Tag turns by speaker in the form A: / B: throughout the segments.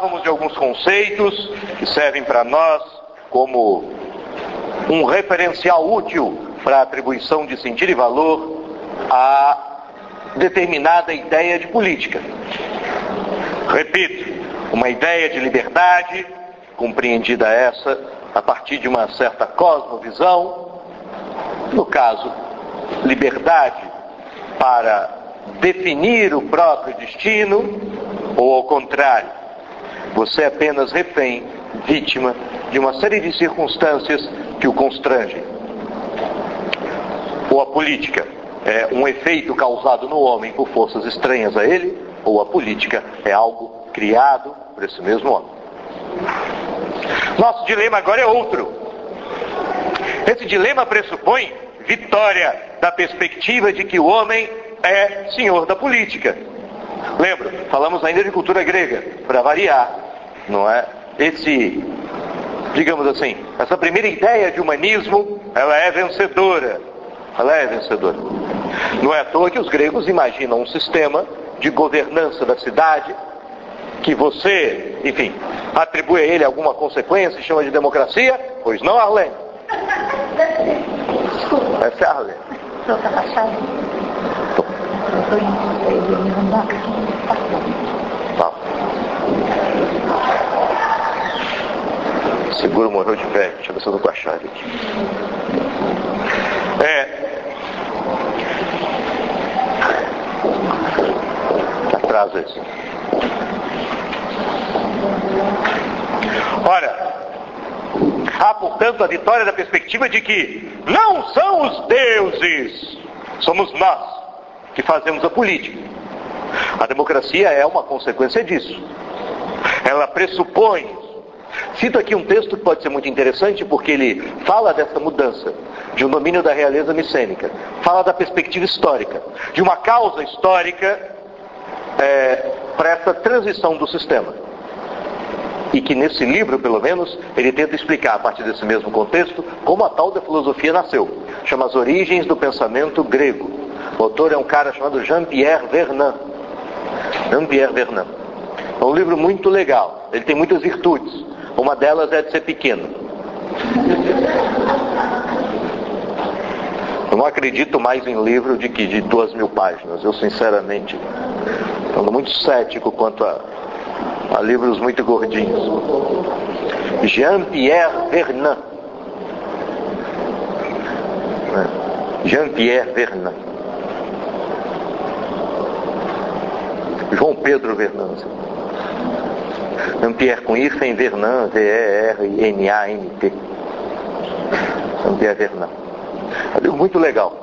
A: falávamos de alguns conceitos que servem para nós como um referencial útil para a atribuição de sentido e valor a determinada ideia de política. Repito, uma ideia de liberdade, compreendida essa a partir de uma certa cosmovisão, no caso, liberdade para definir o próprio destino, ou ao contrário, você é apenas refém, vítima de uma série de circunstâncias que o constrangem. Ou a política é um efeito causado no homem por forças estranhas a ele, ou a política é algo criado por esse mesmo homem. Nosso dilema agora é outro. Esse dilema pressupõe vitória da perspectiva de que o homem é senhor da política. Lembra, falamos ainda de cultura grega, para variar, não é? Digamos assim, essa primeira ideia de humanismo, ela é vencedora. Ela é vencedora. Não é à toa que os gregos imaginam um sistema de governança da cidade, que você, enfim, atribui a ele alguma consequência e chama de democracia, pois não, Arlene?
B: Desculpa.
A: Essa é a Arlene.
B: O senhor está baixado?
A: Tá. Seguro morreu de pé. Deixa eu ver se eu tô com a chave aqui. Atrás esse. Ora, há, portanto, a vitória da perspectiva de que não são os deuses, somos nós que fazemos a política. A democracia é uma consequência disso. Ela pressupõe. Cito aqui um texto que pode ser muito interessante, porque ele fala dessa mudança, de um domínio da realeza micênica, fala da perspectiva histórica, de uma causa histórica para essa transição do sistema. E que nesse livro, pelo menos, ele tenta explicar, a partir desse mesmo contexto, como a tal da filosofia nasceu. Chama As Origens do Pensamento Grego. O autor é um cara chamado Jean-Pierre Vernant. Jean-Pierre Vernant. É um livro muito legal. Ele tem muitas virtudes. Uma delas é de ser pequeno. Eu não acredito mais em livro de 2.000 páginas. Eu, sinceramente, ando muito cético quanto a livros muito gordinhos. Jean-Pierre Vernant. Jean-Pierre Vernant. João Pedro Vernant. Jean-Pierre com hífen, Vernant, V-E-R-N-A-N-T. Jean-Pierre Vernant. É um livro muito legal.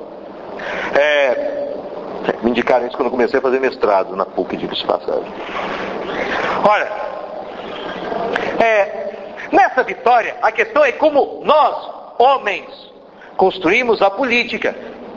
A: Me indicaram isso quando eu comecei a fazer mestrado na PUC de passagem. Olha, nessa vitória, a questão é como nós, homens, construímos a política.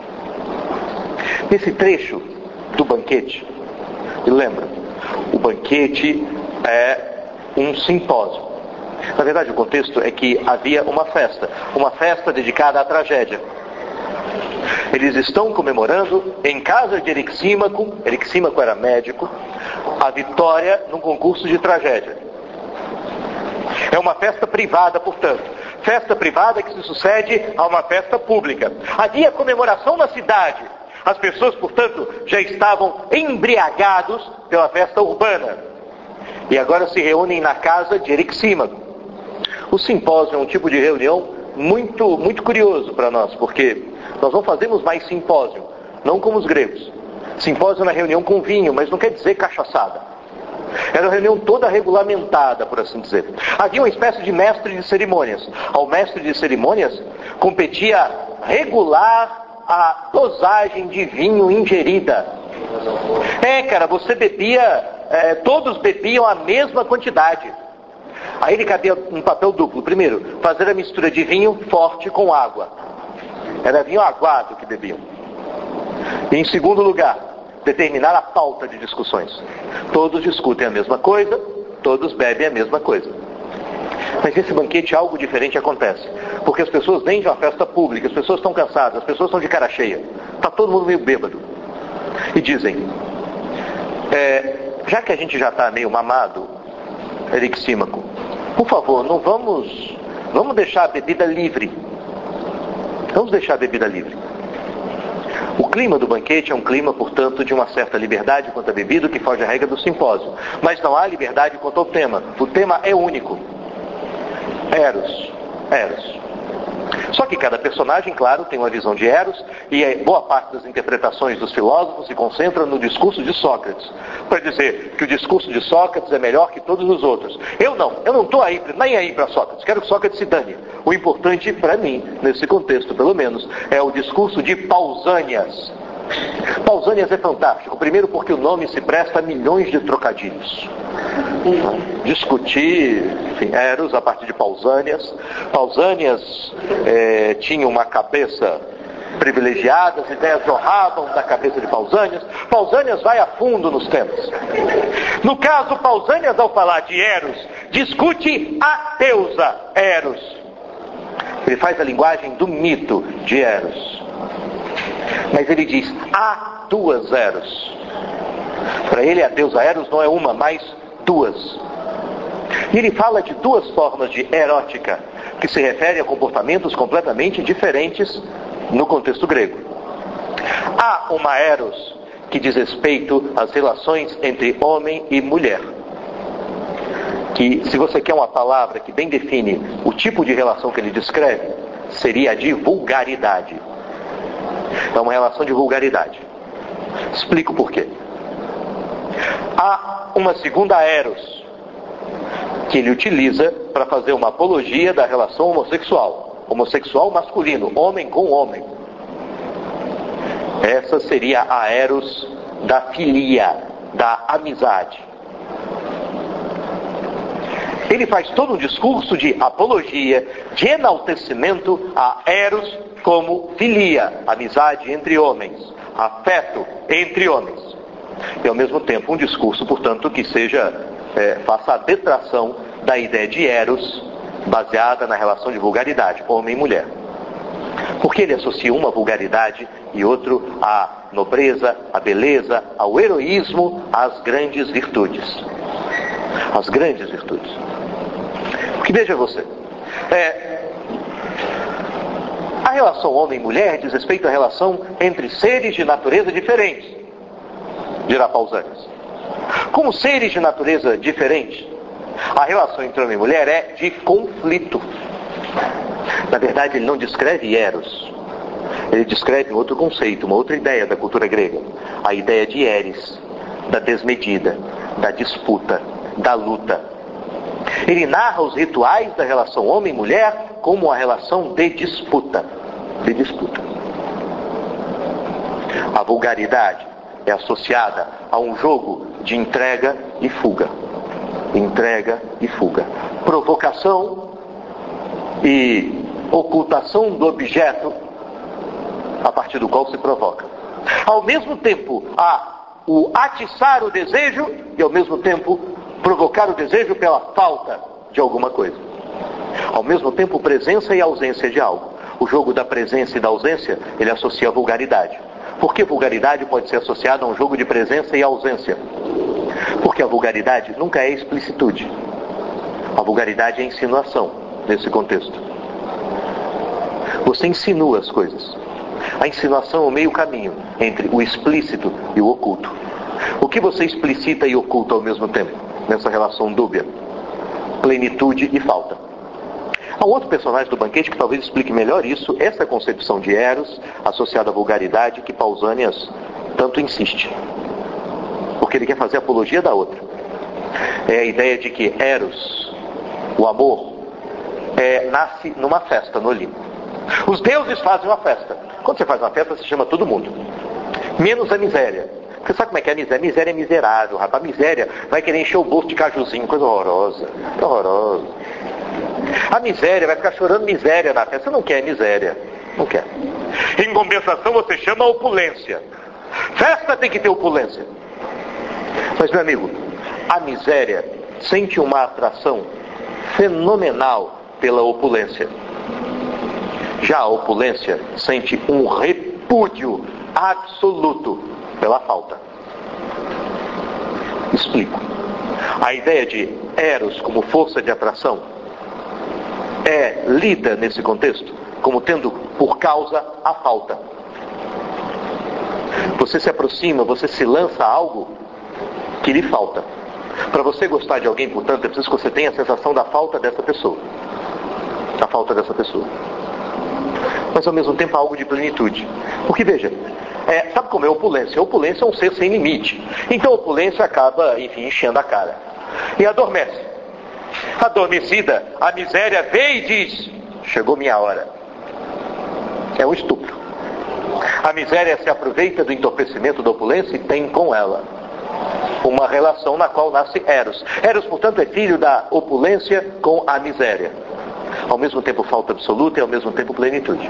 A: Nesse trecho do banquete, e lembra, o banquete é um simpósio. Na verdade, o contexto é que havia uma festa dedicada à tragédia. Eles estão comemorando em casa de Erixímaco era médico, a vitória num concurso de tragédia. É uma festa privada, portanto. Festa privada que se sucede a uma festa pública. Havia comemoração na cidade. As pessoas, portanto, já estavam embriagados pela festa urbana. E agora se reúnem na casa de Erixímaco. O simpósio é um tipo de reunião muito, muito curioso para nós, porque nós não fazemos mais simpósio, não como os gregos. Simpósio na reunião com vinho, mas não quer dizer cachaçada. Era uma reunião toda regulamentada, por assim dizer. Havia uma espécie de mestre de cerimônias. Ao mestre de cerimônias competia regular a dosagem de vinho ingerida. Você bebia, todos bebiam a mesma quantidade. Aí ele cabia um papel duplo. Primeiro, fazer a mistura de vinho forte com água. Era vinho aguado que bebiam. E em segundo lugar, determinar a pauta de discussões. Todos discutem a mesma coisa, todos bebem a mesma coisa. Mas nesse banquete algo diferente acontece. Porque as pessoas vêm de uma festa pública, as pessoas estão cansadas, as pessoas estão de cara cheia. Está todo mundo meio bêbado. E dizem, já que a gente já está meio mamado, Erixímaco, por favor, não vamos deixar a bebida livre. Vamos deixar a bebida livre. O clima do banquete é um clima, portanto, de uma certa liberdade quanto à bebida, que foge à regra do simpósio. Mas não há liberdade quanto ao tema. O tema é único. Eros. Só que cada personagem, claro, tem uma visão de Eros, e boa parte das interpretações dos filósofos se concentra no discurso de Sócrates, para dizer que o discurso de Sócrates é melhor que todos os outros. Eu não estou nem aí para Sócrates, quero que Sócrates se dane. O importante para mim, nesse contexto pelo menos, é o discurso de Pausânias. Pausânias é fantástico, primeiro porque o nome se presta a milhões de trocadilhos. Discutir, enfim, Eros a partir de Pausânias. Pausânias tinha uma cabeça privilegiada, as ideias jorravam da cabeça de Pausânias. Pausânias vai a fundo nos temas. No caso, Pausânias, ao falar de Eros, discute a deusa Eros. Ele faz a linguagem do mito de Eros. Mas ele diz, há duas Eros. Para ele a deusa Eros não é uma, mas duas. E ele fala de duas formas de erótica, que se refere a comportamentos completamente diferentes no contexto grego. Há uma Eros que diz respeito às relações entre homem e mulher. Que, se você quer uma palavra que bem define o tipo de relação que ele descreve, seria a de vulgaridade. É uma relação de vulgaridade. Explico por quê. Há uma segunda Eros que ele utiliza para fazer uma apologia da relação homossexual. Homossexual masculino, homem com homem. Essa seria a Eros da filia, da amizade. Ele faz todo um discurso de apologia, de enaltecimento a Eros como filia, amizade entre homens, afeto entre homens. E ao mesmo tempo um discurso, portanto, que faça a detração da ideia de Eros, baseada na relação de vulgaridade, homem e mulher. Porque ele associa uma vulgaridade e outro à nobreza, à beleza, ao heroísmo, às grandes virtudes. As grandes virtudes. Porque veja você, a relação homem-mulher diz respeito à relação entre seres de natureza diferentes, dirá Pausânias. Como seres de natureza diferente, a relação entre homem e mulher é de conflito. Na verdade, ele não descreve Eros. Ele descreve um outro conceito, uma outra ideia da cultura grega. A ideia de Eris, da desmedida, da disputa, da luta. Ele narra os rituais da relação homem-mulher como uma relação de disputa. A vulgaridade é associada a um jogo de entrega e fuga. Provocação e ocultação do objeto a partir do qual se provoca. Ao mesmo tempo, há o atiçar o desejo e ao mesmo tempo provocar o desejo pela falta de alguma coisa. Ao mesmo tempo, presença e ausência de algo. O jogo da presença e da ausência, ele associa a vulgaridade. Por que vulgaridade pode ser associada a um jogo de presença e ausência? Porque a vulgaridade nunca é explicitude. A vulgaridade é insinuação, nesse contexto. Você insinua as coisas. A insinuação é o meio caminho entre o explícito e o oculto. O que você explicita e oculta ao mesmo tempo, nessa relação dúbia? Plenitude e falta. Há um outro personagem do banquete que talvez explique melhor isso, essa concepção de Eros associada à vulgaridade que Pausânias tanto insiste. Porque ele quer fazer apologia da outra. É a ideia de que Eros, o amor, nasce numa festa no Olimpo. Os deuses fazem uma festa. Quando você faz uma festa, você chama todo mundo. Menos a miséria. Você sabe como é que é a miséria? A miséria é miserável, rapaz. A miséria vai querer encher o bolso de cajuzinho, coisa horrorosa. Horrorosa. A miséria vai ficar chorando miséria na festa. Você não quer miséria. Não quer. Em compensação, você chama a opulência. Festa tem que ter opulência. Mas, meu amigo, a miséria sente uma atração fenomenal pela opulência. Já a opulência sente um repúdio absoluto pela falta. Explico. A ideia de eros como força de atração é lida nesse contexto como tendo por causa a falta. Você se aproxima, você se lança a algo que lhe falta. Para você gostar de alguém, portanto, é preciso que você tenha a sensação da falta dessa pessoa. A falta dessa pessoa. Mas ao mesmo tempo algo de plenitude. Porque veja, sabe como é a opulência? A opulência é um ser sem limite. Então a opulência acaba, enfim, enchendo a cara. E adormece. Adormecida, a miséria vê e diz: chegou minha hora. É um estupro. A miséria se aproveita do entorpecimento da opulência e tem com ela uma relação na qual nasce Eros. Eros, portanto, é filho da opulência com a miséria. Ao mesmo tempo falta absoluta e ao mesmo tempo plenitude.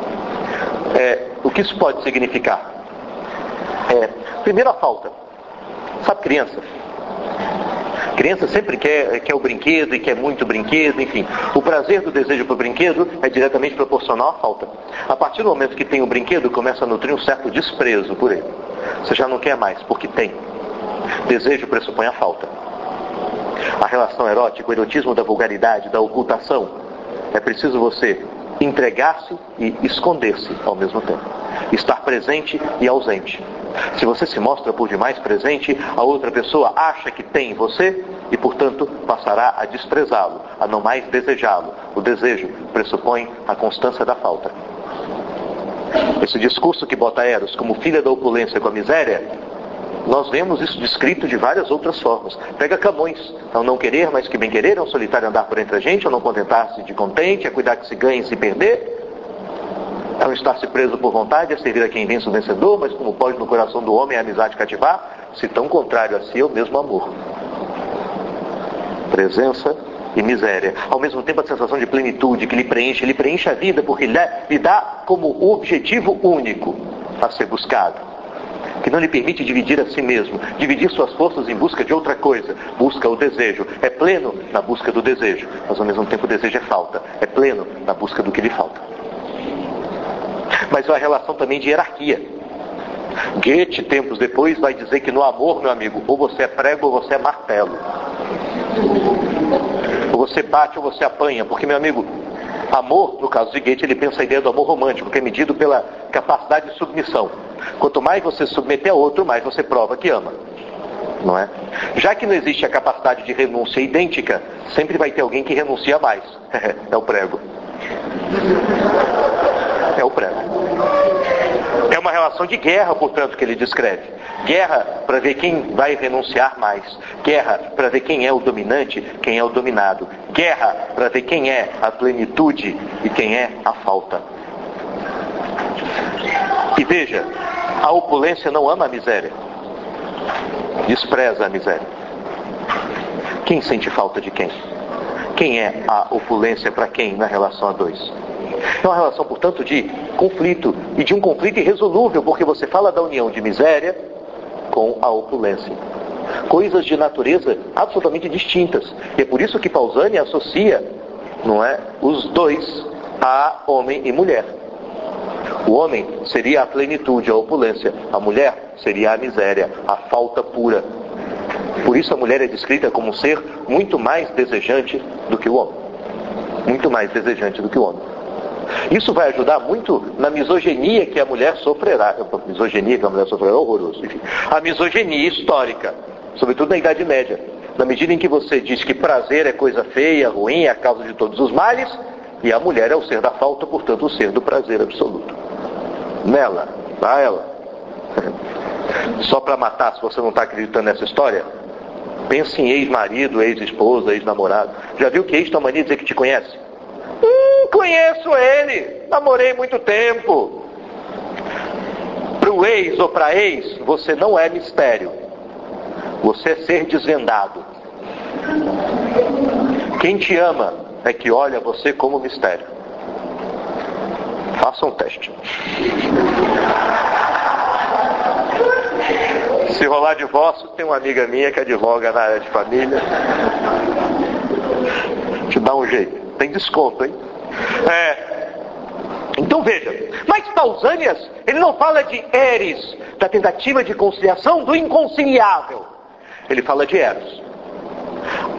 A: O que isso pode significar? Primeiro a falta. Sabe criança? Criança sempre quer o brinquedo e quer muito brinquedo, enfim. O prazer do desejo por brinquedo é diretamente proporcional à falta. A partir do momento que tem o brinquedo, começa a nutrir um certo desprezo por ele. Você já não quer mais, porque tem. Desejo pressupõe a falta. A relação erótica, o erotismo da vulgaridade, da ocultação, é preciso você entregar-se e esconder-se ao mesmo tempo. Estar presente e ausente. Se você se mostra por demais presente, a outra pessoa acha que tem você e, portanto, passará a desprezá-lo, a não mais desejá-lo. O desejo pressupõe a constância da falta. Esse discurso que bota Eros como filha da opulência com a miséria, nós vemos isso descrito de várias outras formas. Pega Camões: ao não querer mais que bem querer, ao solitário andar por entre a gente, ao não contentar-se de contente, a cuidar que se ganhe e se perder, ao estar-se preso por vontade, a servir a quem vence o vencedor, mas como pode no coração do homem a amizade cativar, se tão contrário a si é o mesmo amor. Presença e miséria. Ao mesmo tempo a sensação de plenitude que lhe preenche a vida, porque lhe dá como objetivo único a ser buscado, que não lhe permite dividir a si mesmo, dividir suas forças em busca de outra coisa. Busca o desejo, é pleno na busca do desejo, mas ao mesmo tempo o desejo é falta, é pleno na busca do que lhe falta. Mas é uma relação também de hierarquia. Goethe, tempos depois, vai dizer que no amor, meu amigo, ou você é prego ou você é martelo. Ou você bate ou você apanha, porque, meu amigo, amor, no caso de Goethe, ele pensa a ideia do amor romântico, que é medido pela capacidade de submissão. Quanto mais você submeter a outro, mais você prova que ama. Não é? Já que não existe a capacidade de renúncia idêntica, sempre vai ter alguém que renuncia mais. É o prego. É o prego. É uma relação de guerra, portanto, que ele descreve. Guerra para ver quem vai renunciar mais. Guerra para ver quem é o dominante, quem é o dominado. Guerra para ver quem é a plenitude e quem é a falta. E veja, a opulência não ama a miséria. Despreza a miséria. Quem sente falta de quem? Quem é a opulência para quem na relação a dois? É uma relação, portanto, de conflito, e de um conflito irresolúvel, porque você fala da união de miséria com a opulência. Coisas de natureza absolutamente distintas. E é por isso que Pausani associa, não é, os dois a homem e mulher. O homem seria a plenitude, a opulência. A mulher seria a miséria, a falta pura. Por isso a mulher é descrita como um ser muito mais desejante do que o homem. Muito mais desejante do que o homem. Isso vai ajudar muito na misoginia que a mulher sofrerá. Misoginia que a mulher sofrerá é horroroso. Enfim, a misoginia histórica, sobretudo na Idade Média. Na medida em que você diz que prazer é coisa feia, ruim, é a causa de todos os males, e a mulher é o ser da falta, portanto o ser do prazer absoluto. Nela, a ela. Só para matar, se você não está acreditando nessa história, pense em ex-marido, ex-esposa, ex-namorado. Já viu que ex tem a mania de dizer que te conhece? Conheço ele, namorei muito tempo. Para o ex ou para ex, você não é mistério. Você é ser desvendado. Quem te ama é que olha você como mistério. Faça um teste. Se rolar divórcio, tem uma amiga minha que advoga na área de família. Te dá um jeito. Tem desconto, hein? Então veja, mas Pausanias, ele não fala de Eris, da tentativa de conciliação do inconciliável. Ele fala de Eros.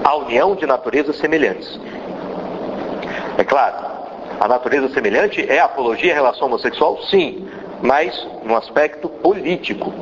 A: a união de naturezas semelhantes. É claro, a natureza semelhante é apologia à relação homossexual? Sim, mas no aspecto político.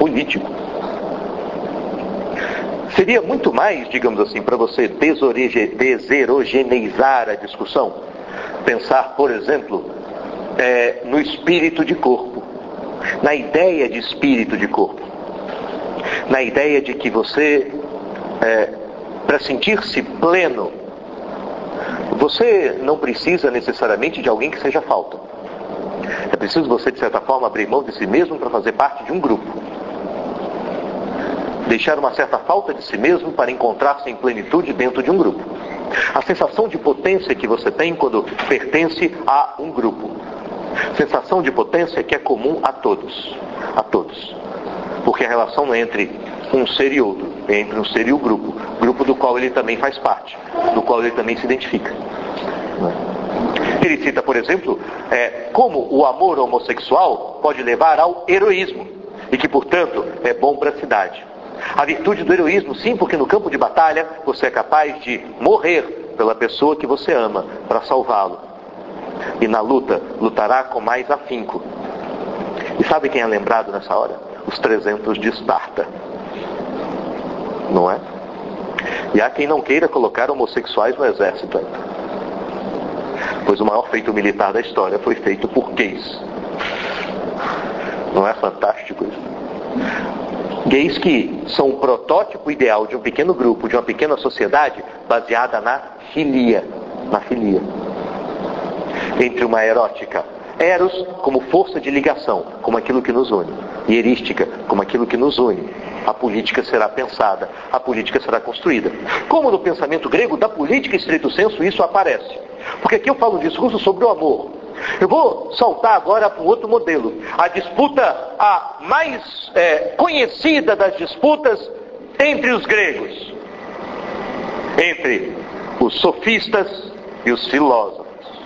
A: Seria muito mais, digamos assim, para você deserogeneizar a discussão, pensar, por exemplo, no espírito de corpo, na ideia de espírito de corpo, na ideia de que você, para sentir-se pleno, você não precisa necessariamente de alguém que seja falta. É preciso você, de certa forma, abrir mão de si mesmo para fazer parte de um grupo. Deixar uma certa falta de si mesmo para encontrar-se em plenitude dentro de um grupo. A sensação de potência que você tem quando pertence a um grupo. Sensação de potência que é comum a todos. A todos. Porque a relação não é entre um ser e outro, é entre um ser e o grupo. Grupo do qual ele também faz parte, do qual ele também se identifica. Ele cita, por exemplo, como o amor homossexual pode levar ao heroísmo e que, portanto, é bom para a cidade. A virtude do heroísmo, sim, porque no campo de batalha você é capaz de morrer pela pessoa que você ama para salvá-lo. E na luta, lutará com mais afinco. E sabe quem é lembrado nessa hora? Os 300 de Esparta. Não é? E há quem não queira colocar homossexuais no exército ainda. Pois o maior feito militar da história foi feito por gays. Não é fantástico isso? Gays que são o protótipo ideal de um pequeno grupo, de uma pequena sociedade baseada na filia. Na filia. Entre uma erótica, eros como força de ligação, como aquilo que nos une, e erística como aquilo que nos une. A política será pensada, a política será construída. Como no pensamento grego, da política em estrito senso, isso aparece. Porque aqui eu falo um discurso sobre o amor. Eu vou saltar agora para um outro modelo. A disputa, a mais conhecida das disputas entre os gregos. Entre os sofistas e os filósofos.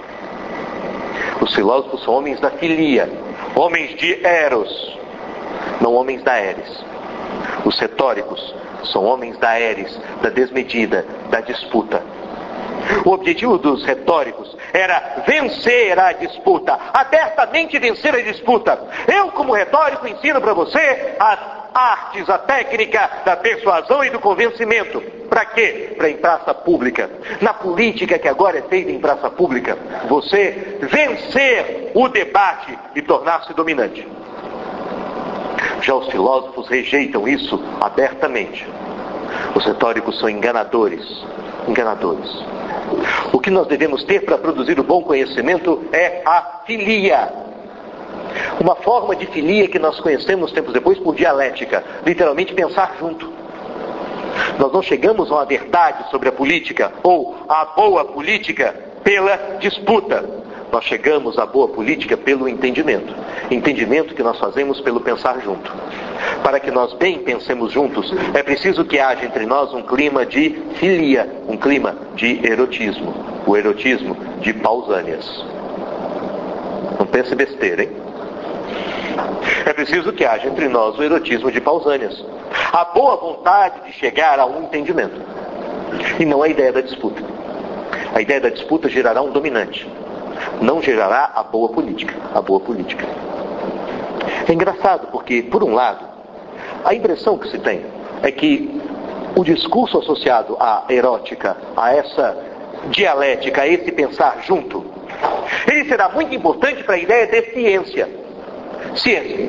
A: Os filósofos são homens da filia, homens de eros, não homens da eris. Os retóricos são homens da eris, da desmedida, da disputa. O objetivo dos retóricos era vencer a disputa, abertamente vencer a disputa. Eu, como retórico, ensino para você as artes, a técnica da persuasão e do convencimento. Para quê? Para em praça pública. Na política que agora é feita em praça pública, você vencer o debate e tornar-se dominante. Já os filósofos rejeitam isso abertamente. Os retóricos são enganadores. Enganadores. O que nós devemos ter para produzir o bom conhecimento é a filia. Uma forma de filia que nós conhecemos tempos depois por dialética. Literalmente pensar junto. Nós não chegamos a uma verdade sobre a política ou a boa política pela disputa. Nós chegamos à boa política pelo entendimento. Entendimento que nós fazemos pelo pensar junto. Para que nós bem pensemos juntos, é preciso que haja entre nós um clima de filia, um clima de erotismo. O erotismo de Pausânias. Não pense besteira, hein? É preciso que haja entre nós o erotismo de Pausânias. A boa vontade de chegar a um entendimento. E não a ideia da disputa. A ideia da disputa gerará um dominante. Não gerará a boa política. A boa política. É engraçado porque, por um lado, a impressão que se tem é que o discurso associado à erótica, a essa dialética, a esse pensar junto, ele será muito importante para a ideia de ciência. Ciência.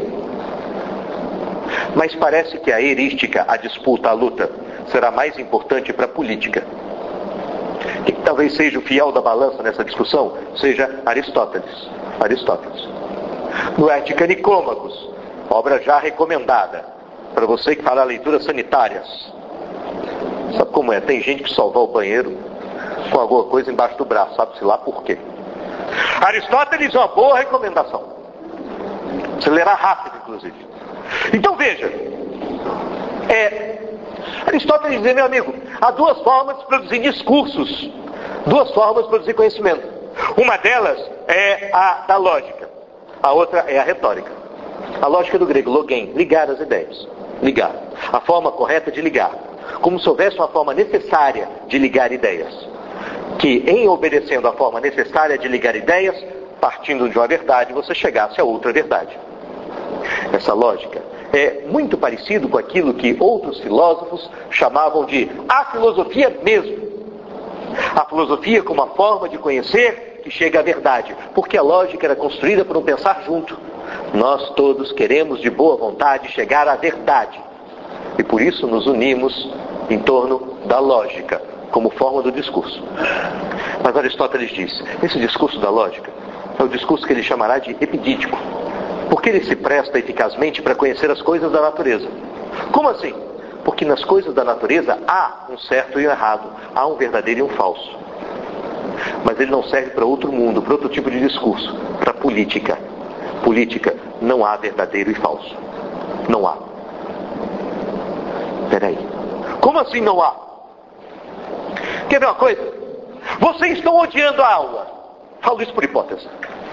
A: Mas parece que a erística, a disputa, a luta, será mais importante para a política. Quem talvez seja o fiel da balança nessa discussão seja Aristóteles. Aristóteles. No Ética Nicômacos, obra já recomendada, para você que fará leituras sanitárias. Sabe como é? Tem gente que só vai ao banheiro com alguma coisa embaixo do braço, sabe-se lá por quê. Aristóteles é uma boa recomendação. Você lerá rápido, inclusive. Então veja, Aristóteles diz, meu amigo, há duas formas de produzir discursos, duas formas de produzir conhecimento. Uma delas é a da lógica, a outra é a retórica. A lógica do grego, logem, ligar as ideias. Ligar. A forma correta de ligar. como se houvesse uma forma necessária de ligar ideias. Que em obedecendo à forma necessária de ligar ideias, partindo de uma verdade, você chegasse a outra verdade. Essa lógica é muito parecido com aquilo que outros filósofos chamavam de a filosofia mesmo. A filosofia como uma forma de conhecer que chega à verdade, porque a lógica era construída por um pensar junto. Nós todos queremos de boa vontade chegar à verdade. E por isso nos unimos em torno da lógica, como forma do discurso. Mas Aristóteles diz, esse discurso da lógica é o discurso que ele chamará de epidídico, porque ele se presta eficazmente para conhecer as coisas da natureza. Como assim? Porque nas coisas da natureza há um certo e um errado, há um verdadeiro e um falso. Mas ele não serve para outro mundo, para outro tipo de discurso, para a política. Política, não há verdadeiro e falso. Não há. Peraí. Como assim não há? Quer ver uma coisa? Vocês estão odiando a aula. Falo isso por hipótese.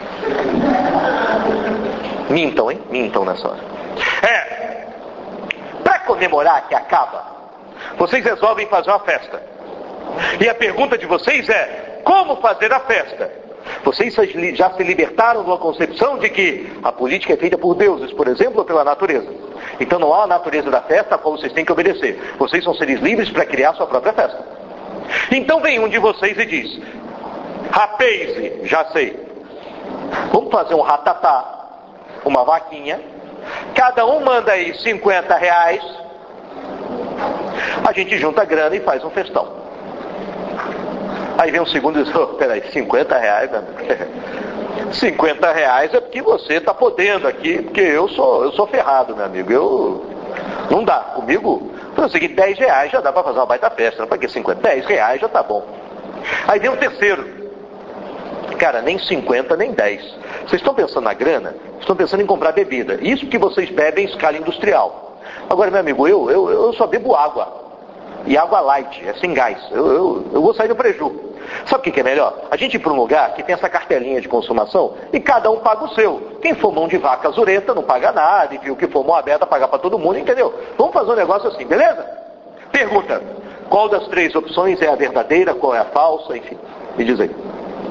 A: Mintam, hein? Mintam nessa hora. Para comemorar que acaba, vocês resolvem fazer uma festa. E a pergunta de vocês é, como fazer a festa? Vocês já se libertaram de uma concepção de que a política é feita por deuses, por exemplo, ou pela natureza. Então não há a natureza da festa a qual vocês têm que obedecer. Vocês são seres livres para criar sua própria festa. Então vem um de vocês e diz, rapaze, já sei, vamos fazer um ratatá, uma vaquinha, cada um manda aí R$50, a gente junta a grana e faz um festão. Aí vem um segundo e diz, peraí, R$50, R$50 é porque você está podendo aqui, porque eu sou ferrado, meu amigo, não dá, comigo, eu sei que R$10 já dá para fazer uma baita festa, não para que 50, R$10 já tá bom. Aí vem um terceiro, cara, nem 50, nem 10, vocês estão pensando na grana, estão pensando em comprar bebida, isso que vocês bebem em escala industrial. Agora, meu amigo, eu só bebo água. E água light, é sem gás. Eu vou sair do preju. Sabe o que é melhor? A gente ir para um lugar que tem essa cartelinha de consumação e cada um paga o seu. Quem for mão de vaca azureta não paga nada, e o que for mão aberta paga para todo mundo, entendeu? Vamos fazer um negócio assim, beleza? Pergunta, qual das três opções é a verdadeira, qual é a falsa, enfim. Me diz aí.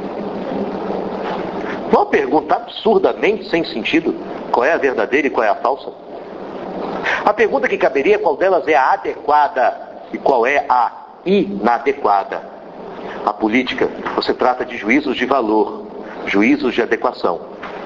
A: Uma pergunta absurdamente sem sentido. Qual é a verdadeira e qual é a falsa? A pergunta que caberia é qual delas é a adequada e qual é a inadequada. A política, você trata de juízos de valor, juízos de adequação.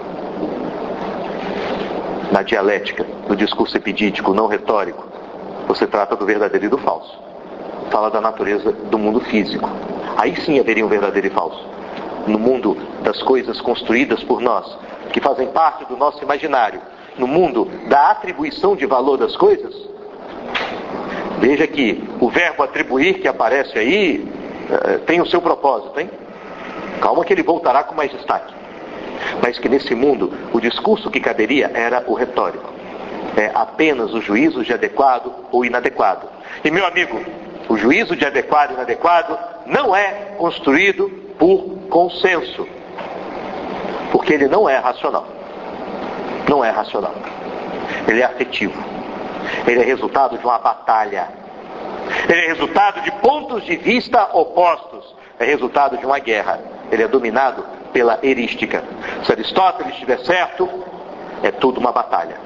A: Na dialética, no discurso epidídico, não retórico, você trata do verdadeiro e do falso. Fala da natureza do mundo físico. Aí sim haveria um verdadeiro e falso. No mundo das coisas construídas por nós, que fazem parte do nosso imaginário, no mundo da atribuição de valor das coisas, veja que o verbo atribuir que aparece aí tem o seu propósito, hein? Calma que ele voltará com mais destaque. Mas que nesse mundo o discurso que caberia era o retórico. É apenas o juízo de adequado ou inadequado. E meu amigo, o juízo de adequado e inadequado não é construído por consenso. Porque ele não é racional. Não é racional. Ele é afetivo. Ele é resultado de uma batalha. Ele é resultado de pontos de vista opostos. É resultado de uma guerra. Ele é dominado pela erística. Se Aristóteles estiver certo, é tudo uma batalha.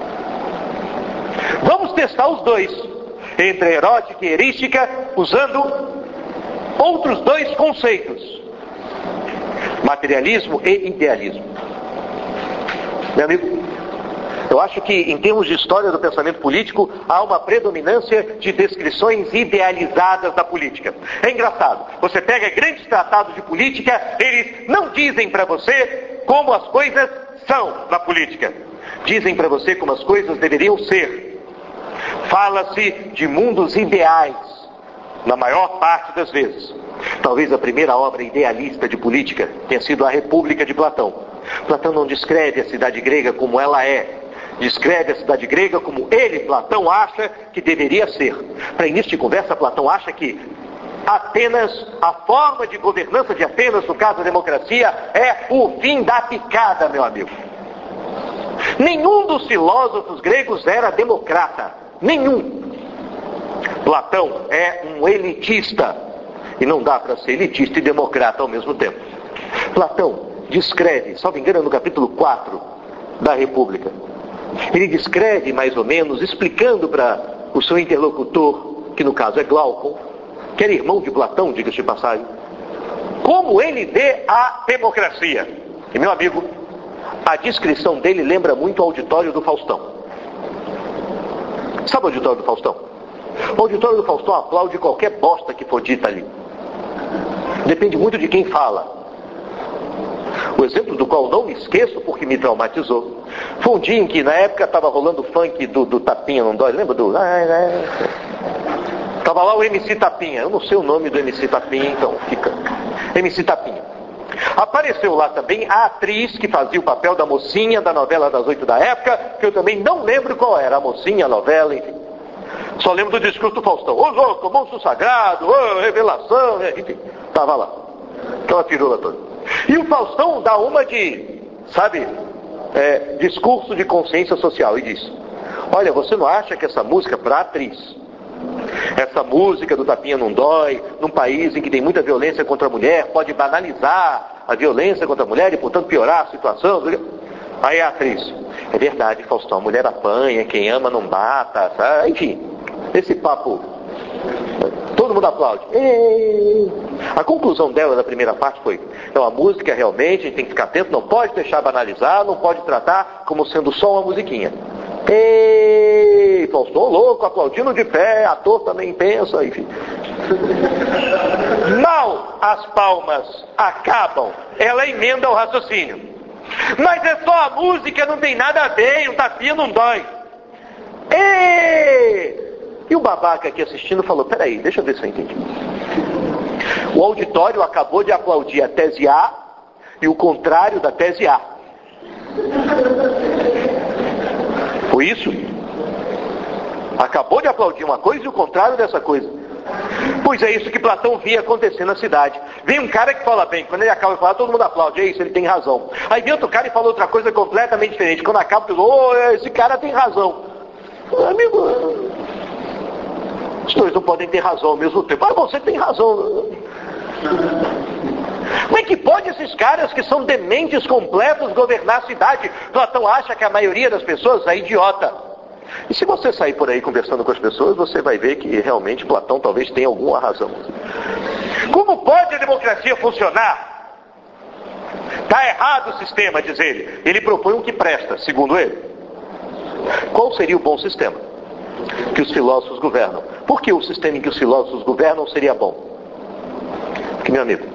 A: Vamos testar os dois, entre erótica e erística, usando outros dois conceitos: materialismo e idealismo. Meu amigo, eu acho que em termos de história do pensamento político há uma predominância de descrições idealizadas da política. É engraçado, você pega grandes tratados de política, eles não dizem para você como as coisas são na política. Dizem para você como as coisas deveriam ser. Fala-se de mundos ideais, na maior parte das vezes. Talvez a primeira obra idealista de política tenha sido a República de Platão. Platão não descreve a cidade grega como ela é. Descreve a cidade grega como ele, Platão, acha que deveria ser. Para início de conversa, Platão acha que Atenas, a forma de governança de Atenas, no caso da democracia, é o fim da picada, meu amigo. Nenhum dos filósofos gregos era democrata. Nenhum. Platão é um elitista, e não dá para ser elitista e democrata ao mesmo tempo. Platão descreve, salvo engano, no capítulo 4 da República, ele descreve mais ou menos, explicando para o seu interlocutor, que no caso é Glaucon, que era irmão de Platão, diga-se de passagem, como ele vê a democracia. E meu amigo, a descrição dele lembra muito o auditório do Faustão. Sabe o auditório do Faustão? O auditório do Faustão aplaude qualquer bosta que for dita ali. Depende muito de quem fala. O exemplo do qual não me esqueço porque me traumatizou foi um dia em que na época estava rolando o funk do Tapinha, não dói? Lembra do... Estava lá o MC Tapinha. Eu não sei o nome do MC Tapinha, então fica MC Tapinha. Apareceu lá também a atriz que fazia o papel da mocinha da novela das 8 da época, que eu também não lembro qual era, a mocinha, a novela, enfim. Só lembro do discurso do Faustão. Ô louco, monstro sagrado, ô revelação, enfim, estava lá. Aquela pirula toda. E o Faustão dá uma de, sabe, discurso de consciência social e diz: olha, você não acha que essa música para atriz, essa música do Tapinha não dói, num país em que tem muita violência contra a mulher, pode banalizar a violência contra a mulher e, portanto, piorar a situação? Aí a atriz: é verdade, Faustão, a mulher apanha, quem ama não mata, sabe? Enfim, esse papo, todo mundo aplaude. A conclusão dela da primeira parte foi: então a música realmente, a gente tem que ficar atento, não pode deixar banalizar, não pode tratar como sendo só uma musiquinha. Faustão louco, aplaudindo de pé, ator também pensa, enfim. Mal as palmas acabam, ela emenda o raciocínio: mas é só a música, não tem nada a ver, um tapinha não dói. E o babaca aqui assistindo falou: peraí, deixa eu ver se eu entendi. O auditório acabou de aplaudir a tese A e o contrário da tese A. Foi isso? Acabou de aplaudir uma coisa e o contrário dessa coisa. Pois é isso que Platão via acontecer na cidade. Vem um cara que fala bem, quando ele acaba de falar, todo mundo aplaude, é isso, ele tem razão. Aí vem outro cara e fala outra coisa completamente diferente. Quando acaba, tu diz: esse cara tem razão. Amigo, os dois não podem ter razão ao mesmo tempo. Mas você tem razão. Como é que pode esses caras que são dementes completos governar a cidade? Platão acha que a maioria das pessoas é idiota. E se você sair por aí conversando com as pessoas, você vai ver que realmente Platão talvez tenha alguma razão. Como pode a democracia funcionar? Está errado o sistema, diz ele. Ele propõe um que presta, segundo ele. Qual seria o bom sistema que os filósofos governam? Por que o sistema em que os filósofos governam seria bom? Porque, meu amigo,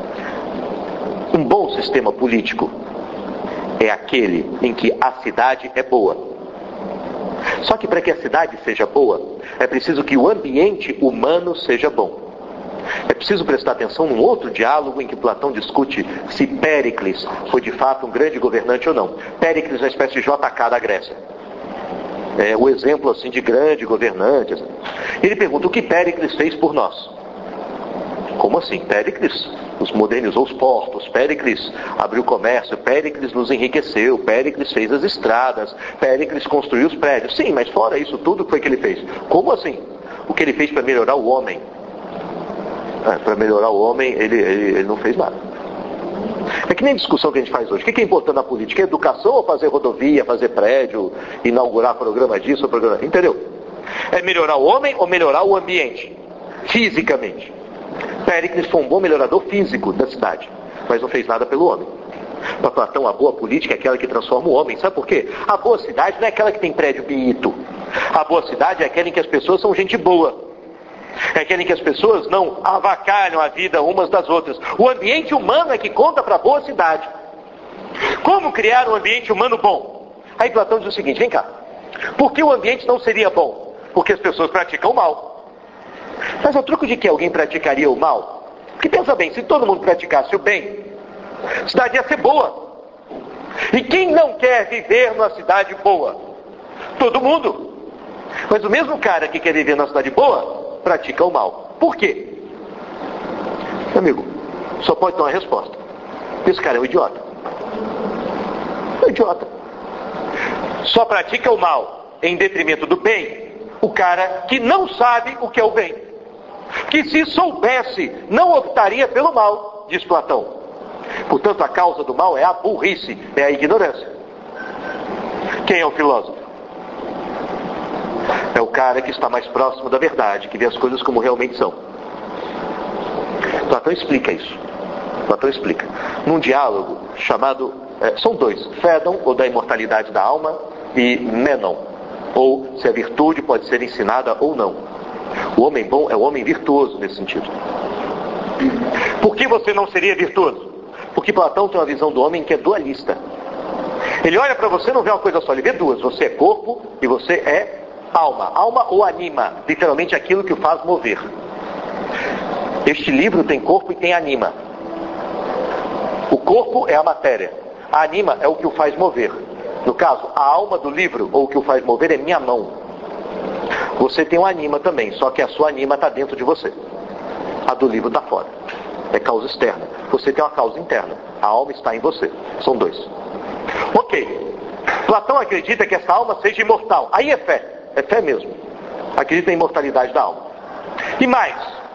A: um bom sistema político é aquele em que a cidade é boa. Só que para que a cidade seja boa, é preciso que o ambiente humano seja bom. É preciso prestar atenção num outro diálogo em que Platão discute se Péricles foi de fato um grande governante ou não. Péricles é uma espécie de JK da Grécia. É o exemplo assim de grande governante. Ele pergunta: o que Péricles fez por nós? Como assim? Péricles nos modernizou os portos, Péricles abriu o comércio, Péricles nos enriqueceu, Péricles fez as estradas, Péricles construiu os prédios. Sim, mas fora isso tudo, o que foi que ele fez? Como assim? O que ele fez para melhorar o homem? Para melhorar o homem, ele não fez nada. É que nem discussão que a gente faz hoje. O que é importante na política? É educação ou fazer rodovia, fazer prédio, inaugurar programa disso, programa... Entendeu? É melhorar o homem ou melhorar o ambiente? Fisicamente. Péricles foi um bom melhorador físico da cidade, mas não fez nada pelo homem. Para Platão, a boa política é aquela que transforma o homem. Sabe por quê? A boa cidade não é aquela que tem prédio bonito. A boa cidade é aquela em que as pessoas são gente boa. É aquela em que as pessoas não avacalham a vida umas das outras. O ambiente humano é que conta para a boa cidade. Como criar um ambiente humano bom? Aí Platão diz o seguinte: vem cá. Por que o ambiente não seria bom? Porque as pessoas praticam o mal. Mas ao truque de que alguém praticaria o mal? Porque pensa bem, se todo mundo praticasse o bem, a cidade ia ser boa. E quem não quer viver numa cidade boa? Todo mundo. Mas o mesmo cara que quer viver numa cidade boa, pratica o mal. Por quê? Amigo, só pode ter uma resposta. Esse cara é um idiota. É um idiota. Só pratica o mal em detrimento do bem, o cara que não sabe o que é o bem, que se soubesse não optaria pelo mal, diz Platão. Portanto, a causa do mal é a burrice, é a ignorância. Quem é o filósofo? É o cara que está mais próximo da verdade, que vê as coisas como realmente são. Platão explica isso. Platão explica. Num diálogo chamado, são dois, Fédon, ou da imortalidade da alma, e Menon, ou se a virtude pode ser ensinada ou não. O homem bom é o homem virtuoso nesse sentido. Por que você não seria virtuoso? Porque Platão tem uma visão do homem que é dualista. Ele olha para você e não vê uma coisa só, ele vê duas. Você é corpo e você é alma. Alma ou anima, literalmente aquilo que o faz mover. Este livro tem corpo e tem anima. O corpo é a matéria. A anima é o que o faz mover. No caso, a alma do livro, ou o que o faz mover, é minha mão. Você tem uma anima também, só que a sua anima está dentro de você. A do livro está fora. É causa externa. Você tem uma causa interna. A alma está em você. São dois. Ok. Platão acredita que essa alma seja imortal. Aí é fé. É fé mesmo. Acredita na imortalidade da alma. E mais.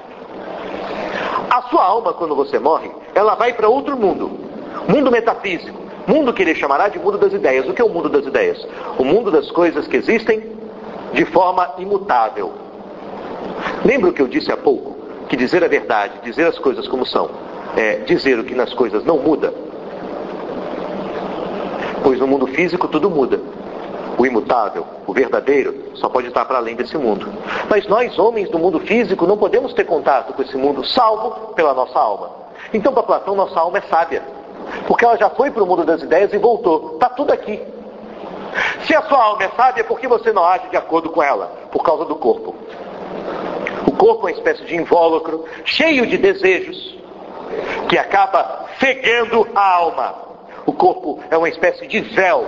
A: A sua alma, quando você morre, ela vai para outro mundo. Mundo metafísico. Mundo que ele chamará de mundo das ideias. O que é o mundo das ideias? O mundo das coisas que existem de forma imutável. Lembra o que eu disse há pouco? Que dizer a verdade, dizer as coisas como são, é dizer o que nas coisas não muda. Pois no mundo físico tudo muda. O imutável, o verdadeiro, só pode estar para além desse mundo. Mas nós, homens do mundo físico, não podemos ter contato com esse mundo, salvo pela nossa alma. Então, para Platão, nossa alma é sábia. Porque ela já foi para o mundo das ideias e voltou. Está tudo aqui. Se a sua alma é sábia, por que você não age de acordo com ela? Por causa do corpo. O corpo é uma espécie de invólucro, cheio de desejos, que acaba cegando a alma. O corpo é uma espécie de véu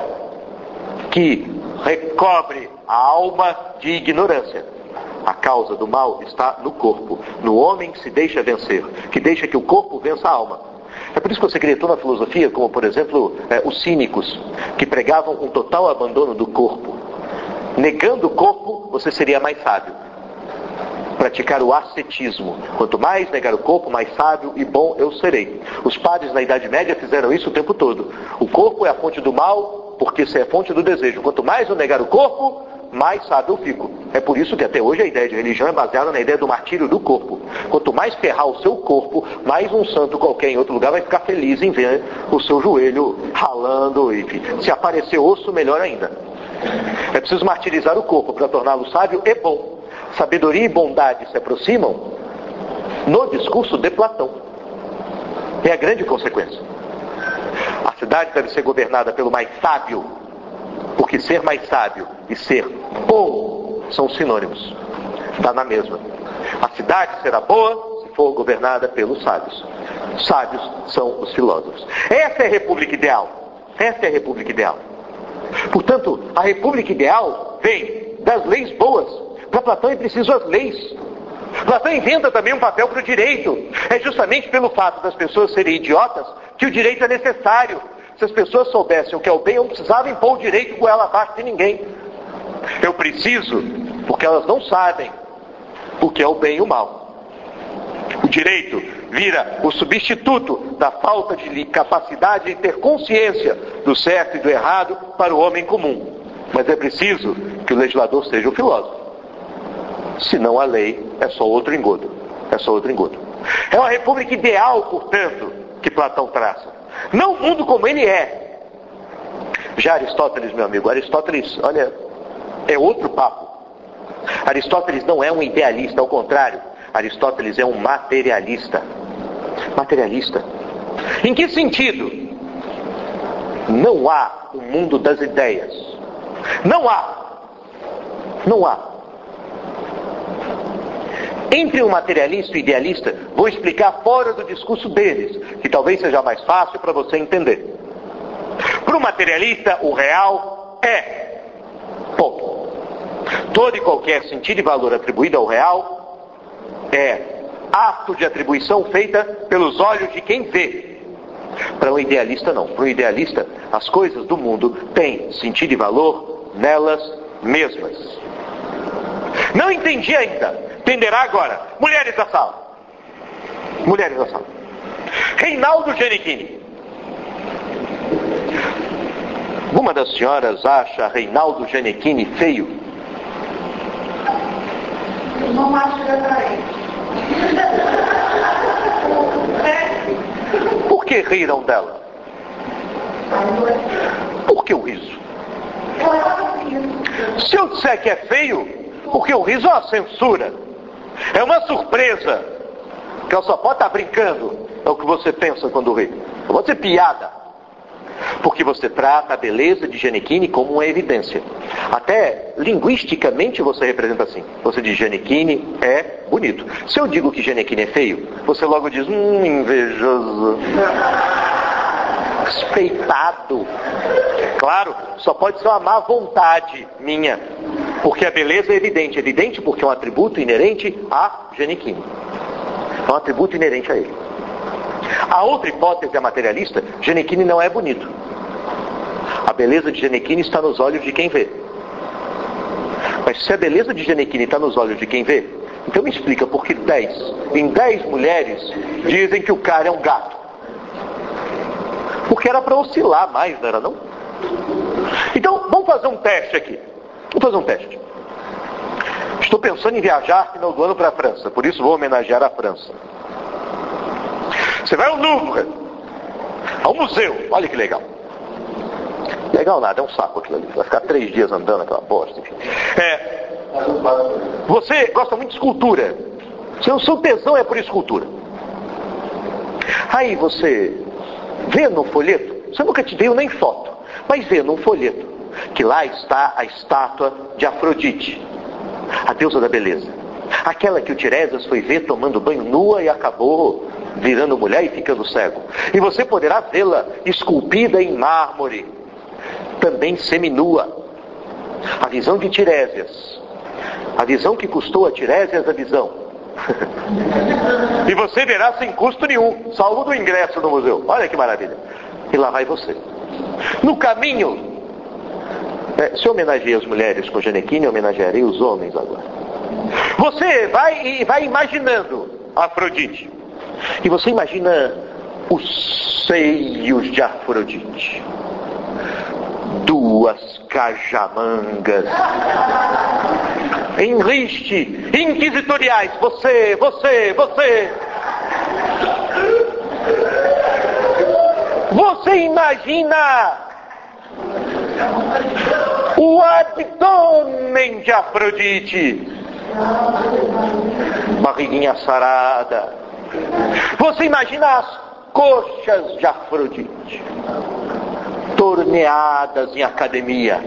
A: que recobre a alma de ignorância. A causa do mal está no corpo, no homem que se deixa vencer, que deixa que o corpo vença a alma. É por isso que você acreditou na filosofia, como por exemplo, os cínicos, que pregavam um total abandono do corpo. Negando o corpo, você seria mais sábio. Praticar o ascetismo. Quanto mais negar o corpo, mais sábio e bom eu serei. Os padres na Idade Média fizeram isso o tempo todo. O corpo é a fonte do mal, porque isso é a fonte do desejo. Quanto mais eu negar o corpo, mais sábio eu fico. É por isso que até hoje a ideia de religião é baseada na ideia do martírio do corpo. Quanto mais ferrar o seu corpo, mais um santo qualquer em outro lugar vai ficar feliz em ver o seu joelho ralando. Enfim, se aparecer osso, melhor ainda. É preciso martirizar o corpo para torná-lo sábio e bom. Sabedoria e bondade se aproximam no discurso de Platão. É a grande consequência. A cidade deve ser governada pelo mais sábio, porque ser mais sábio e ser bom são sinônimos. Está na mesma. A cidade será boa se for governada pelos sábios. Sábios são os filósofos. Essa é a república ideal. Essa é a república ideal. Portanto, a república ideal vem das leis boas. Para Platão é preciso as leis. Platão inventa também um papel para o direito. É justamente pelo fato das pessoas serem idiotas que o direito é necessário. Se as pessoas soubessem o que é o bem, eu não precisava impor o direito com ela abaixo de ninguém. Eu preciso, porque elas não sabem o que é o bem e o mal. O direito vira o substituto da falta de capacidade de ter consciência do certo e do errado para o homem comum. Mas é preciso que o legislador seja o filósofo. Senão a lei é só outro engodo. É só outro engodo. É uma república ideal, portanto, que Platão traça. Não o mundo como ele é. Já Aristóteles, meu amigo, Aristóteles, olha, é outro papo. Aristóteles não é um idealista, ao contrário, Aristóteles é um materialista. Materialista. Em que sentido? Não há um mundo das ideias. Não há. Não há. Entre um materialista e um idealista, vou explicar fora do discurso deles, que talvez seja mais fácil para você entender. Para o materialista, o real é ponto. Todo e qualquer sentido e valor atribuído ao real é ato de atribuição feita pelos olhos de quem vê. Para um idealista não. Para um idealista, as coisas do mundo têm sentido e valor nelas mesmas. Não entendi ainda. Entenderá agora. Mulheres da sala. Mulheres da sala. Reinaldo Gianecchini. Uma das senhoras acha Reinaldo Gianecchini feio?
B: Eu não acho que é.
A: Por que riram dela? Por que o riso? Se eu disser que é feio, porque o riso é uma censura, é uma surpresa, que ela só pode estar brincando, é o que você pensa quando ri. Eu vou dizer piada, porque você trata a beleza de Gianecchini como uma evidência. Até linguisticamente você representa assim. Você diz Gianecchini é bonito. Se eu digo que Gianecchini é feio, você logo diz, invejoso, respeitado. Claro, só pode ser uma má vontade minha, porque a beleza é evidente. Evidente porque é um atributo inerente a Gianecchini. É um atributo inerente a ele. A outra hipótese é materialista. Gianecchini não é bonito. A beleza de Gianecchini está nos olhos de quem vê. Mas se a beleza de Gianecchini está nos olhos de quem vê, então me explica por que 10 em 10 mulheres dizem que o cara é um gato. Porque era para oscilar mais, não era não? Então, vamos fazer um teste aqui. Vamos fazer um teste. Estou pensando em viajar final do ano para a França, por isso vou homenagear a França. Você vai ao Louvre, ao museu, olha que legal. Legal nada, é um saco aquilo ali. Vai ficar 3 dias andando aquela bosta. Você gosta muito de escultura. O seu tesão é por escultura. Aí você vê no folheto, você nunca te deu nem foto, mas vê num folheto que lá está a estátua de Afrodite, a deusa da beleza. Aquela que o Tiresias foi ver tomando banho nua e acabou virando mulher e ficando cego. E você poderá vê-la esculpida em mármore, também seminua. A visão de Tiresias, a visão que custou a Tiresias a visão. E você verá sem custo nenhum, salvo do ingresso no museu. Olha que maravilha. E lá vai você. No caminho, se eu homenageei as mulheres com Gianecchini, eu homenagearei os homens agora. Você vai imaginando Afrodite. E você imagina os seios de Afrodite. 2 cajamangas. Enriste, inquisitoriais. Você. Você imagina o abdômen de Afrodite. Barriguinha sarada. Você imagina as coxas de Afrodite, torneadas em academia.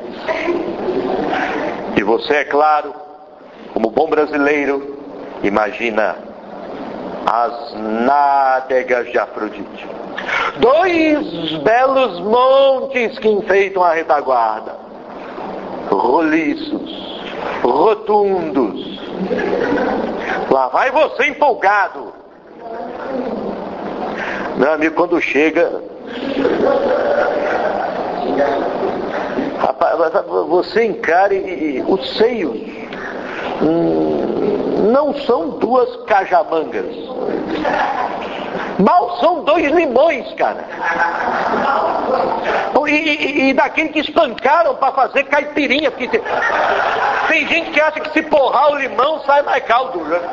A: E você, é claro, como bom brasileiro, imagina as nádegas de Afrodite. 2 belos montes que enfeitam a retaguarda, roliços, rotundos. Lá vai você empolgado. Meu amigo, quando chega, rapaz, você encare os seios. Não são 2 cajamangas. Mal são 2 limões, cara. E daquele que espancaram para fazer caipirinha. Porque tem gente que acha que se porrar o limão sai mais caldo. Né?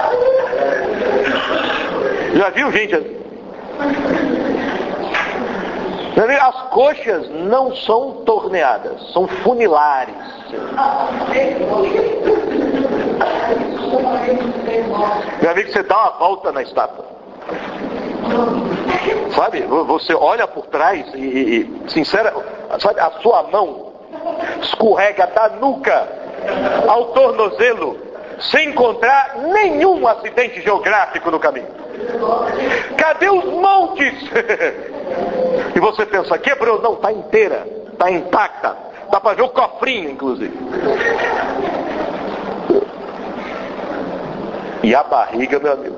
A: Já viu, gente? As coxas não são torneadas, são funilares. Meu amigo, você dá uma volta na estátua. Sabe, você olha por trás e sincera, sabe, a sua mão escorrega da nuca ao tornozelo, sem encontrar nenhum acidente geográfico no caminho. Cadê os montes? E você pensa, quebrou? Não, está inteira, está intacta. Dá para ver o cofrinho, inclusive. E a barriga, meu amigo.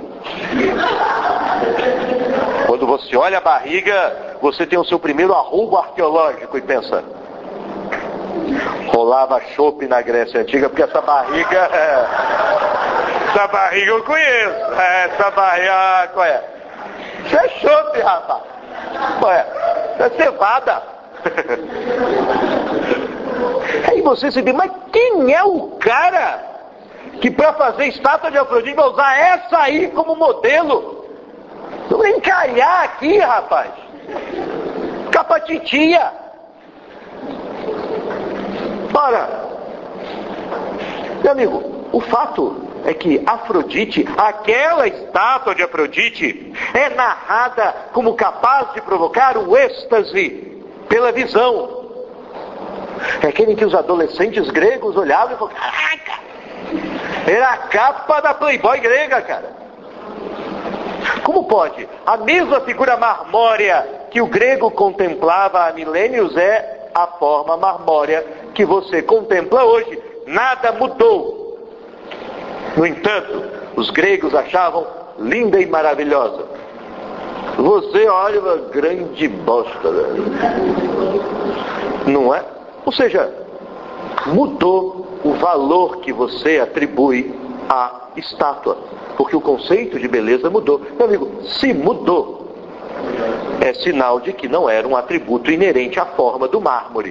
A: Quando você olha a barriga, você tem o seu primeiro arroubo arqueológico e pensa, Rolava chope na Grécia Antiga, porque essa barriga eu conheço. Essa barriga, qual é? Isso é chope, rapaz. Qual é? Isso é cevada. Aí você se diz, mas quem é o cara que para fazer estátua de Afrodite vai usar essa aí como modelo? Vamos encalhar aqui, rapaz. Capa titia. Ora, meu amigo, o fato é que Afrodite, aquela estátua de Afrodite, é narrada como capaz de provocar o êxtase pela visão. É aquele em que os adolescentes gregos olhavam e falavam, caraca, era a capa da Playboy grega, cara. Como pode? A mesma figura marmórea que o grego contemplava há milênios é a forma marmórea que você contempla hoje. Nada mudou. No entanto, os gregos achavam linda e maravilhosa. Você olha uma grande bosta, velho. Não é? Ou seja, mudou o valor que você atribui à estátua. Porque o conceito de beleza mudou. Meu amigo, se mudou, é sinal de que não era um atributo inerente à forma do mármore.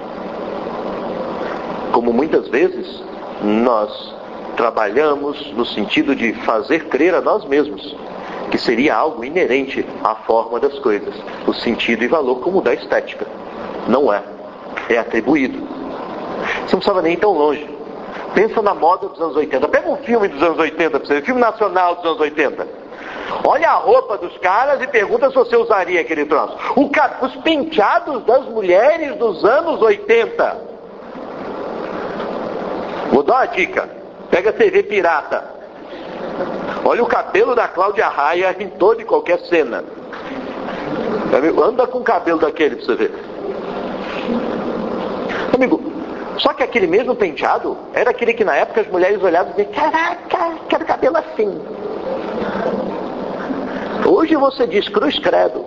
A: Como muitas vezes nós trabalhamos no sentido de fazer crer a nós mesmos que seria algo inerente à forma das coisas, o sentido e valor como o da estética. Não é. É atribuído. Você não precisava nem ir tão longe. Pensa na moda dos anos 80. Pega um filme dos anos 80 para você ver, filme nacional dos anos 80. Olha a roupa dos caras e pergunta se você usaria aquele troço. Os penteados das mulheres dos anos 80. Vou dar uma dica. Pega a TV pirata. Olha o cabelo da Cláudia Raia em toda e qualquer cena. Anda com o cabelo daquele pra você ver. Amigo, só que aquele mesmo penteado era aquele que na época as mulheres olhavam e diziam, caraca, quero cabelo assim. Hoje você diz cruz credo.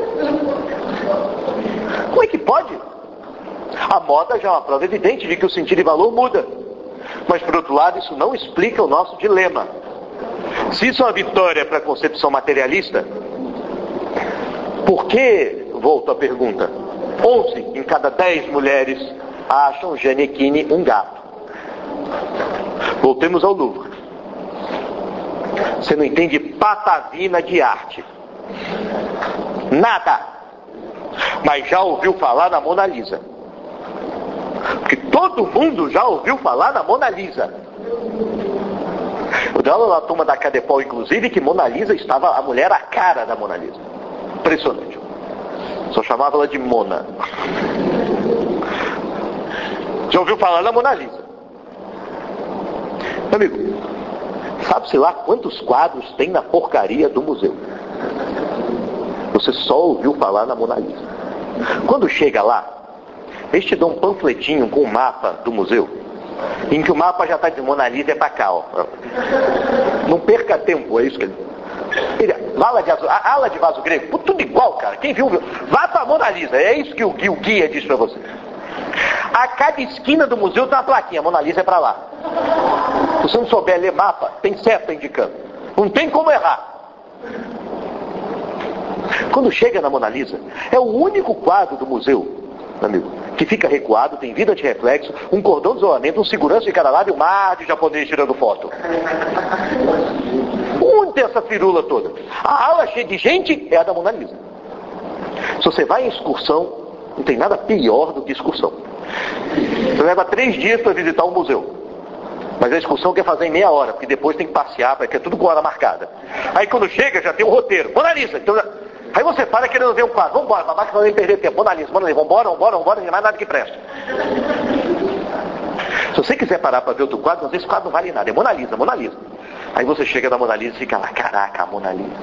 A: Como é que pode? A moda já é uma prova evidente de que o sentido e valor muda. Mas por outro lado, isso não explica o nosso dilema. Se isso é uma vitória para a concepção materialista, por que, volto à pergunta, 11 em cada 10 mulheres acham Gianecchini um gato? Voltemos ao Louvre. Você não entende patavina de arte. Nada. Mas já ouviu falar na Mona Lisa. Porque todo mundo já ouviu falar na Mona Lisa. Eu dei aula na turma da Cadepol, inclusive, que Mona Lisa estava, a mulher a cara da Mona Lisa. Impressionante. Só chamava ela de Mona. Já ouviu falar na Mona Lisa? Meu amigo, sabe-se lá quantos quadros tem na porcaria do museu? Você só ouviu falar na Mona Lisa. Quando chega lá, eles te dão um panfletinho com o mapa do museu, em que o mapa já está de Mona Lisa é para cá, ó. Não perca tempo, é isso que ele... ala de vaso grego, tudo igual, cara. Quem viu, vá para Mona Lisa. É isso que o guia diz para você. A cada esquina do museu tem uma plaquinha, Mona Lisa é para lá. Se você não souber ler mapa, tem seta indicando. Não tem como errar. Quando chega na Mona Lisa, é o único quadro do museu, amigo, que fica recuado, tem vida de reflexo, um cordão de isolamento, um segurança de cada lado e um mar de japonês tirando foto. Onde tem essa firula toda? A aula cheia de gente é a da Mona Lisa. Se você vai em excursão, não tem nada pior do que excursão. Você leva 3 dias para visitar um museu. Mas a excursão quer fazer em meia hora, porque depois tem que passear, porque é tudo com hora marcada. Aí quando chega, já tem um roteiro. Mona Lisa. Então, aí você para querendo ver um quadro. Vambora, babaca, não nem perder tempo. Mona Lisa, vambora, não tem mais nada que presta. Se você quiser parar para ver outro quadro, esse quadro não vale nada. É Mona Lisa, Mona Lisa. Aí você chega na Mona Lisa e fica lá, caraca, a Mona Lisa.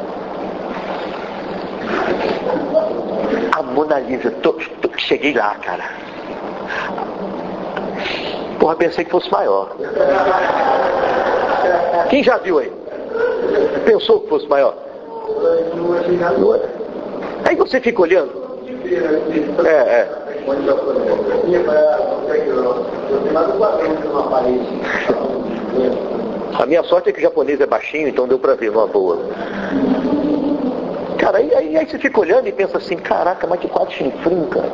A: A Mona Lisa, cheguei lá, cara. Porra, pensei que fosse maior. Quem já viu aí? Pensou que fosse maior? Não é. Aí você fica olhando.
C: Onde japonês? Mas o quadrante não aparece.
A: A minha sorte é que o japonês é baixinho, então deu pra ver numa boa. Cara, aí você fica olhando e pensa assim, caraca, mas que quadro chinfrim, cara.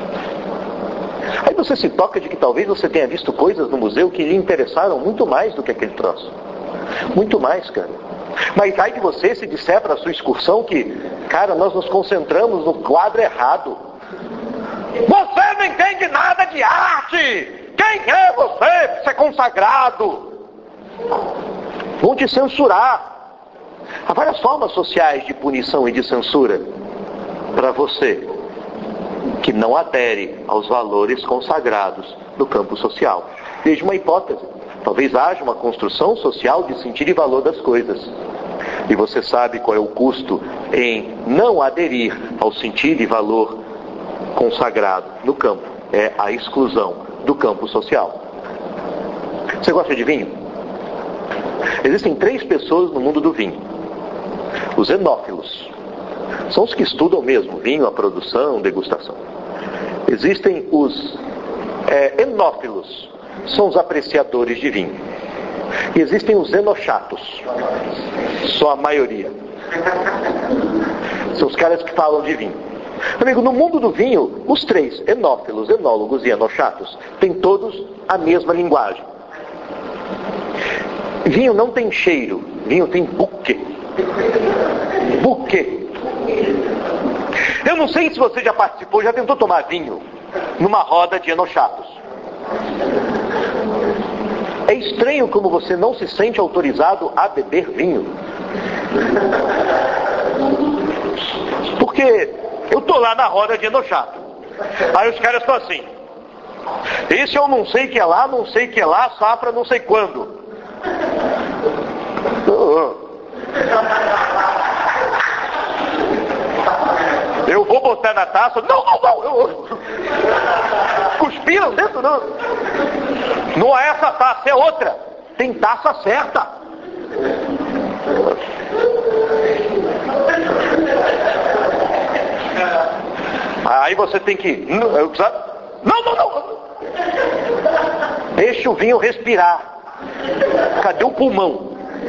A: Aí você se toca de que talvez você tenha visto coisas no museu que lhe interessaram muito mais do que aquele troço. Muito mais, cara. Mas aí de você se disser para a sua excursão que, cara, nós nos concentramos no quadro errado. Você não entende nada de arte! Quem é você? Você é consagrado! Vão te censurar. Há várias formas sociais de punição e de censura para você que não adere aos valores consagrados do campo social. Veja uma hipótese. Talvez haja uma construção social de sentido e valor das coisas. E você sabe qual é o custo em não aderir ao sentido e valor consagrado no campo. É a exclusão do campo social. Você gosta de vinho? Existem 3 pessoas no mundo do vinho. Os enófilos. São os que estudam mesmo vinho, a produção, degustação. Existem os enófilos. São os apreciadores de vinho. E existem os enochatos. Só a maioria. São os caras que falam de vinho. Amigo, no mundo do vinho, os 3, enófilos, enólogos e enochatos, têm todos a mesma linguagem. Vinho não tem cheiro, vinho tem buquê. Buquê. Eu não sei se você já participou, já tentou tomar vinho numa roda de enochatos. É estranho como você não se sente autorizado a beber vinho. Porque eu tô lá na roda de enochato. Aí os caras estão assim. Esse eu não sei que é lá, não sei que é lá, safra não sei quando. Eu vou botar na taça. Não. Cuspiram dentro, não. Não é essa taça, é outra. Tem taça certa. Aí você tem que... Não. Deixa o vinho respirar. Cadê o pulmão?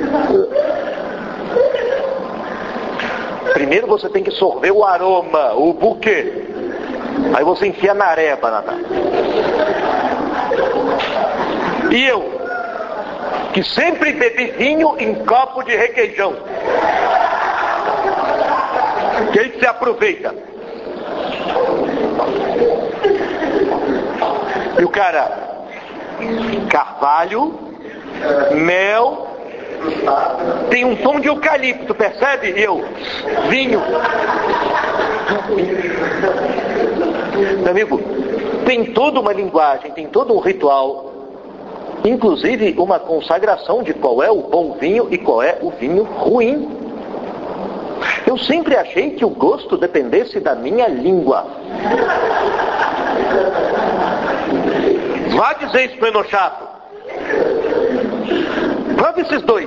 A: Primeiro você tem que sorver o aroma, o buquê. Aí você enfia a nareba na taça. E eu, que sempre bebi vinho em copo de requeijão. Que aí você aproveita. E o cara, carvalho, mel, tem um tom de eucalipto, percebe? E eu, vinho. Meu amigo, tem toda uma linguagem, tem todo um ritual, inclusive uma consagração de qual é o bom vinho e qual é o vinho ruim. Eu sempre achei que o gosto dependesse da minha língua. Vá dizer isso pro enochato. Prove esses 2.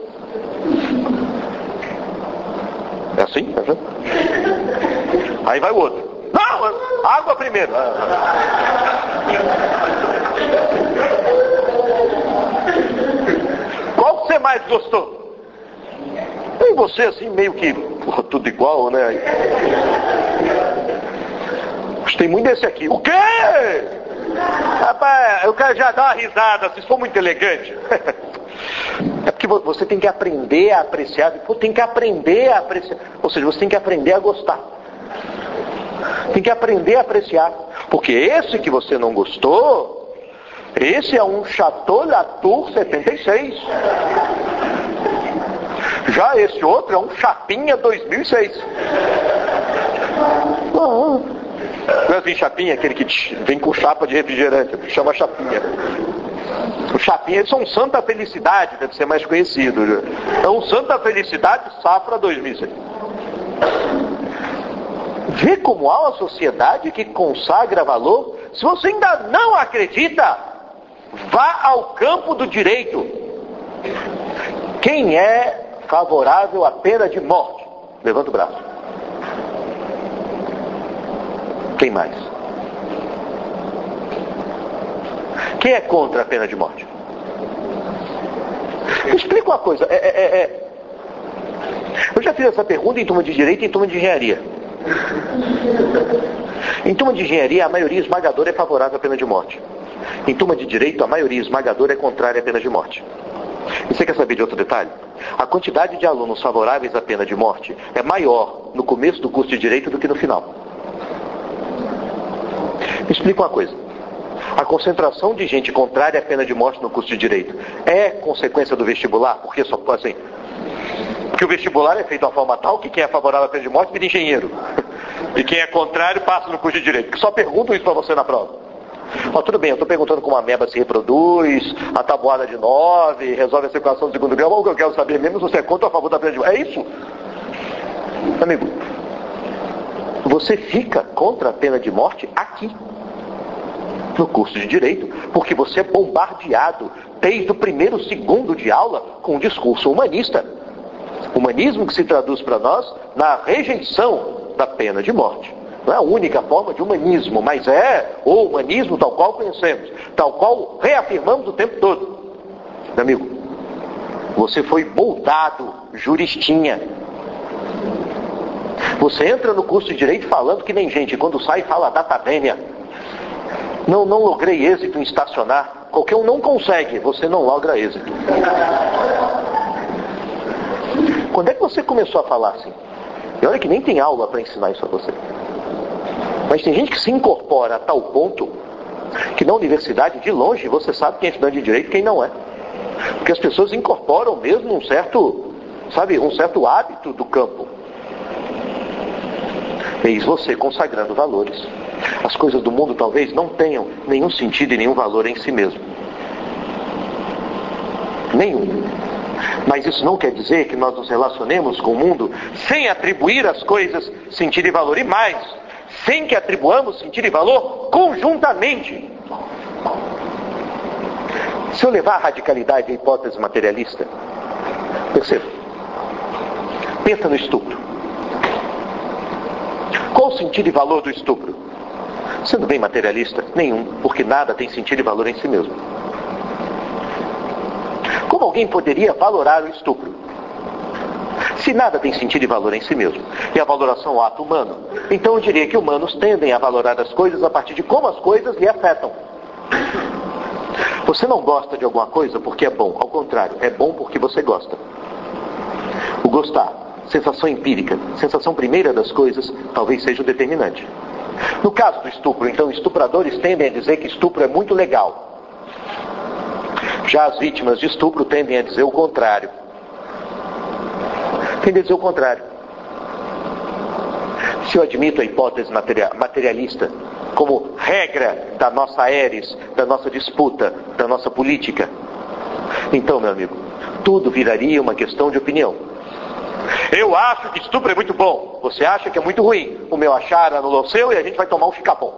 A: É assim? Aí vai o outro. Não, água primeiro. Qual que você mais gostou? E você assim meio que tudo igual, né? Gostei muito desse aqui. O quê? Rapaz, eu quero já dar uma risada, se for muito elegante. É porque você tem que aprender a apreciar. Tem que aprender a apreciar. Ou seja, você tem que aprender a gostar. Tem que aprender a apreciar. Porque esse que você não gostou, esse é um Chateau Latour 76. Já esse outro é um Chapinha 2006. Não é assim, Chapinha, aquele que vem com chapa de refrigerante, chama Chapinha. O Chapinha, eles são Santa Felicidade, deve ser mais conhecido. É um Santa Felicidade Safra 2006. Vê como há uma sociedade que consagra valor. Se você ainda não acredita, vá ao campo do direito. Quem é favorável à pena de morte? Levanta o braço. Quem mais? Quem é contra a pena de morte? Me explica uma coisa. Eu já fiz essa pergunta em turma de direito e em turma de engenharia. Em turma de engenharia, a maioria esmagadora é favorável à pena de morte. Em turma de direito, a maioria esmagadora é contrária à pena de morte. E você quer saber de outro detalhe? A quantidade de alunos favoráveis à pena de morte é maior no começo do curso de direito do que no final. Me explica uma coisa. A concentração de gente contrária à pena de morte no curso de direito é consequência do vestibular? Porque só assim, porque o vestibular é feito de uma forma tal que quem é favorável à pena de morte vira engenheiro. E quem é contrário passa no curso de direito. Só pergunto isso para você na prova. Ó, tudo bem, eu estou perguntando como a ameba se reproduz, a tabuada de 9, resolve essa equação de segundo grau, ou o que eu quero saber mesmo se você é contra ou a favor da pena de morte. É isso? Amigo, você fica contra a pena de morte aqui, no curso de Direito, porque você é bombardeado desde o primeiro segundo de aula com um discurso humanista. Humanismo que se traduz para nós na rejeição da pena de morte. Não é a única forma de humanismo, mas é o humanismo tal qual conhecemos, tal qual reafirmamos o tempo todo. Meu amigo, você foi moldado juristinha. Você entra no curso de Direito falando que nem gente, quando sai fala data vênia. Não logrei êxito em estacionar. Qualquer um não consegue, você não logra êxito. Quando é que você começou a falar assim? E olha que nem tem aula para ensinar isso a você. Mas tem gente que se incorpora a tal ponto que na universidade, de longe, você sabe quem é estudante de direito e quem não é. Porque as pessoas incorporam mesmo um certo hábito do campo. Eis você consagrando valores. As coisas do mundo talvez não tenham nenhum sentido e nenhum valor em si mesmo. Nenhum. Mas isso não quer dizer que nós nos relacionemos com o mundo sem atribuir às coisas sentido e valor. E mais, sem que atribuamos sentido e valor conjuntamente. Se eu levar a radicalidade à hipótese materialista, perceba, pensa no estupro. Qual o sentido e valor do estupro? Sendo bem materialista, nenhum, porque nada tem sentido e valor em si mesmo. Como alguém poderia valorar o estupro? Se nada tem sentido e valor em si mesmo, e a valoração é um ato humano, então eu diria que humanos tendem a valorar as coisas a partir de como as coisas lhe afetam. Você não gosta de alguma coisa porque é bom, ao contrário, é bom porque você gosta. O gostar, sensação empírica, sensação primeira das coisas, talvez seja o determinante. No caso do estupro, então, estupradores tendem a dizer que estupro é muito legal. Já as vítimas de estupro tendem a dizer o contrário. Tendem a dizer o contrário. Se eu admito a hipótese materialista como regra da nossa eres, da nossa disputa, da nossa política, então, meu amigo, tudo viraria uma questão de opinião. Eu acho que estupro é muito bom, você acha que é muito ruim. O meu achar anula o seu e a gente vai tomar um chicapão.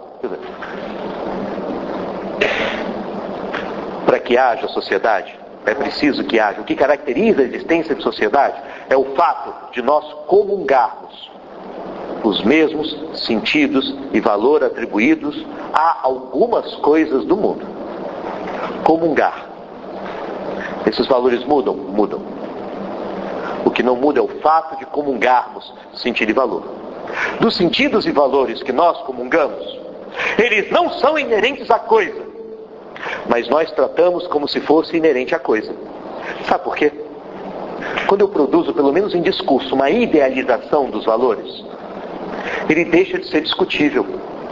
A: Para que haja sociedade, é preciso que haja. O que caracteriza a existência de sociedade é o fato de nós comungarmos os mesmos sentidos e valor atribuídos a algumas coisas do mundo. Comungar. Esses valores mudam? Mudam. O que não muda é o fato de comungarmos sentido e valor. Dos sentidos e valores que nós comungamos, eles não são inerentes à coisa, mas nós tratamos como se fosse inerente à coisa. Sabe por quê? Quando eu produzo, pelo menos em discurso, uma idealização dos valores, ele deixa de ser discutível.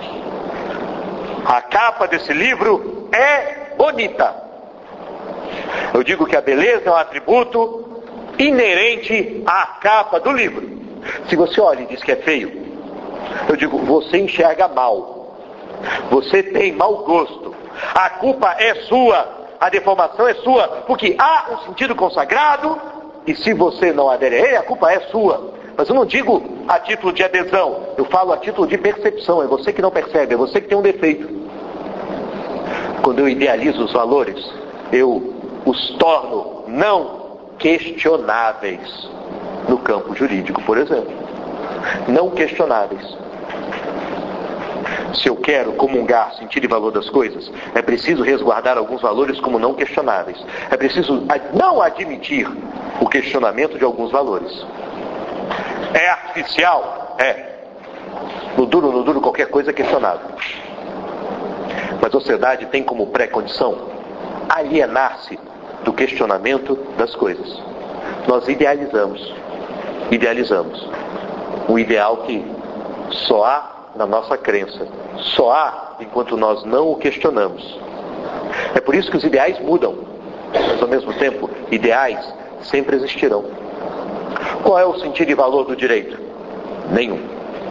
A: A capa desse livro é bonita. Eu digo que a beleza é um atributo inerente à capa do livro. Se você olha e diz que é feio, eu digo, você enxerga mal. Você tem mau gosto. A culpa é sua, a deformação é sua, porque há um sentido consagrado, e se você não adere a ele, a culpa é sua. Mas eu não digo a título de adesão, eu falo a título de percepção. É você que não percebe, é você que tem um defeito. Quando eu idealizo os valores, eu os torno não questionáveis no campo jurídico, por exemplo. Não questionáveis. Se eu quero comungar sentido e valor das coisas, é preciso resguardar alguns valores como não questionáveis. É preciso não admitir o questionamento de alguns valores. É artificial? É. No duro, qualquer coisa é questionável. Mas a sociedade tem como pré-condição alienar-se do questionamento das coisas. Nós idealizamos um ideal que só há na nossa crença, só há enquanto nós não o questionamos. É por isso que os ideais mudam, mas ao mesmo tempo, ideais sempre existirão. Qual é o sentido e valor do direito? Nenhum.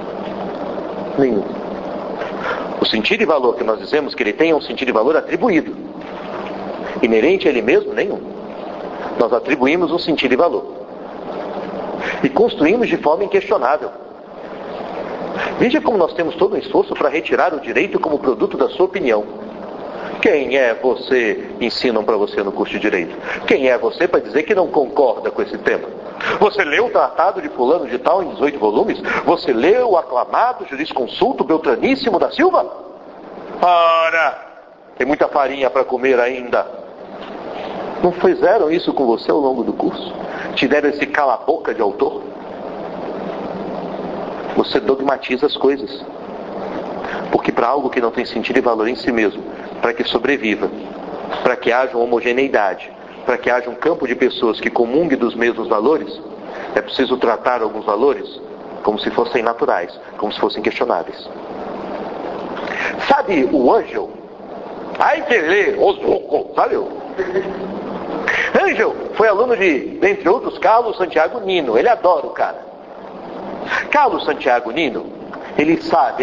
A: O sentido e valor que nós dizemos que ele tem é um sentido e valor atribuído. Inerente a ele mesmo, nenhum. Nós atribuímos um sentido e valor. E construímos de forma inquestionável. Veja como nós temos todo um esforço para retirar o direito como produto da sua opinião. Quem é você, ensinam para você no curso de Direito? Quem é você para dizer que não concorda com esse tema? Você leu o tratado de fulano de tal em 18 volumes? Você leu o aclamado jurisconsulto Beltraníssimo da Silva? Ora, tem muita farinha para comer ainda. Não fizeram isso com você ao longo do curso? Te deram esse cala-boca de autor? Você dogmatiza as coisas. Porque para algo que não tem sentido e valor em si mesmo, para que sobreviva, para que haja uma homogeneidade, para que haja um campo de pessoas que comunguem dos mesmos valores, é preciso tratar alguns valores como se fossem naturais, como se fossem questionáveis. Sabe o Ângelo? Ai, que lê, sabe o? Ângelo foi aluno de, entre outros, Carlos Santiago Nino. Ele adora o cara. Carlos Santiago Nino, ele sabe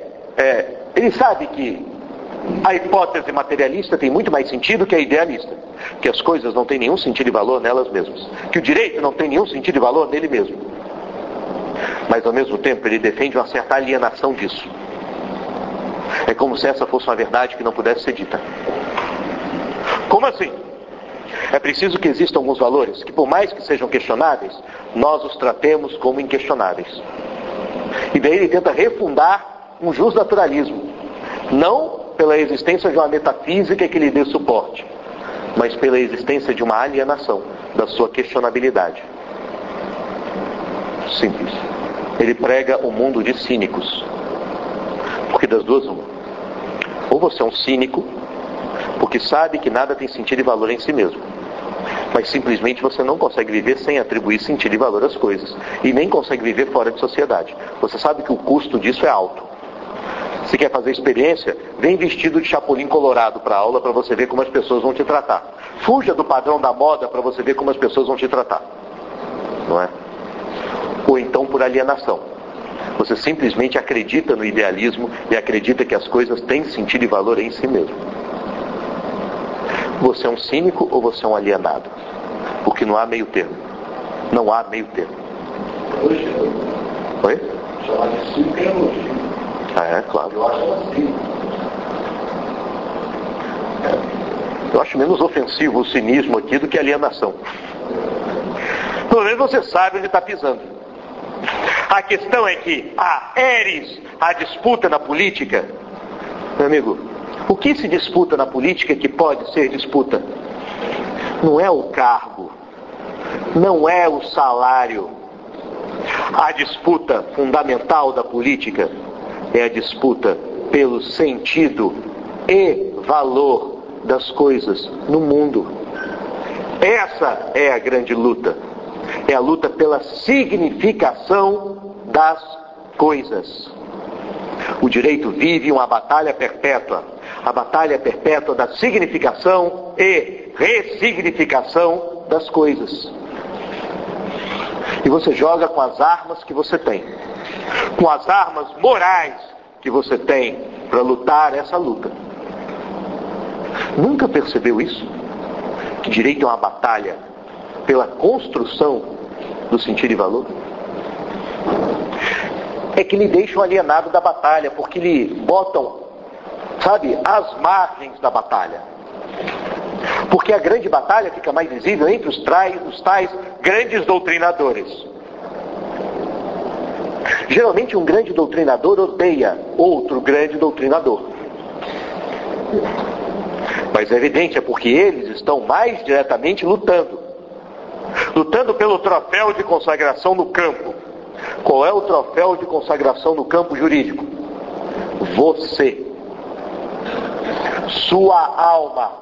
A: que a hipótese materialista tem muito mais sentido que a idealista, que as coisas não têm nenhum sentido e valor nelas mesmas, que o direito não tem nenhum sentido e valor nele mesmo. Mas ao mesmo tempo ele defende uma certa alienação disso. É como se essa fosse uma verdade que não pudesse ser dita. Como assim? É preciso que existam alguns valores que, por mais que sejam questionáveis, nós os tratemos como inquestionáveis. E daí ele tenta refundar um justnaturalismo, não pela existência de uma metafísica que lhe dê suporte, mas pela existência de uma alienação da sua questionabilidade. Simples. Ele prega um mundo de cínicos. Porque das duas uma. Ou você é um cínico, porque sabe que nada tem sentido e valor em si mesmo, mas simplesmente você não consegue viver sem atribuir sentido e valor às coisas, e nem consegue viver fora de sociedade. Você sabe que o custo disso é alto. Se quer fazer experiência, vem vestido de chapolim colorado para a aula para você ver como as pessoas vão te tratar. Fuja do padrão da moda para você ver como as pessoas vão te tratar. Não é? Ou então por alienação. Você simplesmente acredita no idealismo e acredita que as coisas têm sentido e valor em si mesmo. Você é um cínico ou você é um alienado? Porque não há meio termo. Não há meio termo. Oi?
C: Chamar de cínico é elogio.
A: Ah, é? Claro.
C: Eu acho assim.
A: Eu acho menos ofensivo o cinismo aqui do que a alienação. Pelo menos você sabe onde está pisando. A questão é que a disputa na política, meu amigo, o que se disputa na política que pode ser disputa? Não é o cargo, não é o salário. A disputa fundamental da política é a disputa pelo sentido e valor das coisas no mundo. Essa é a grande luta. É a luta pela significação das coisas. O direito vive uma batalha perpétua. A batalha perpétua da significação e ressignificação das coisas. E você joga com as armas que você tem. Com as armas morais que você tem para lutar essa luta. Nunca percebeu isso? Que direito é uma batalha pela construção do sentido e valor? É que lhe deixam alienado da batalha, porque lhe botam, sabe, às margens da batalha. Porque a grande batalha fica mais visível entre os tais grandes doutrinadores. Geralmente um grande doutrinador odeia outro grande doutrinador. Mas é evidente, é porque eles estão mais diretamente lutando pelo troféu de consagração no campo. Qual é o troféu de consagração no campo jurídico? Você, sua alma,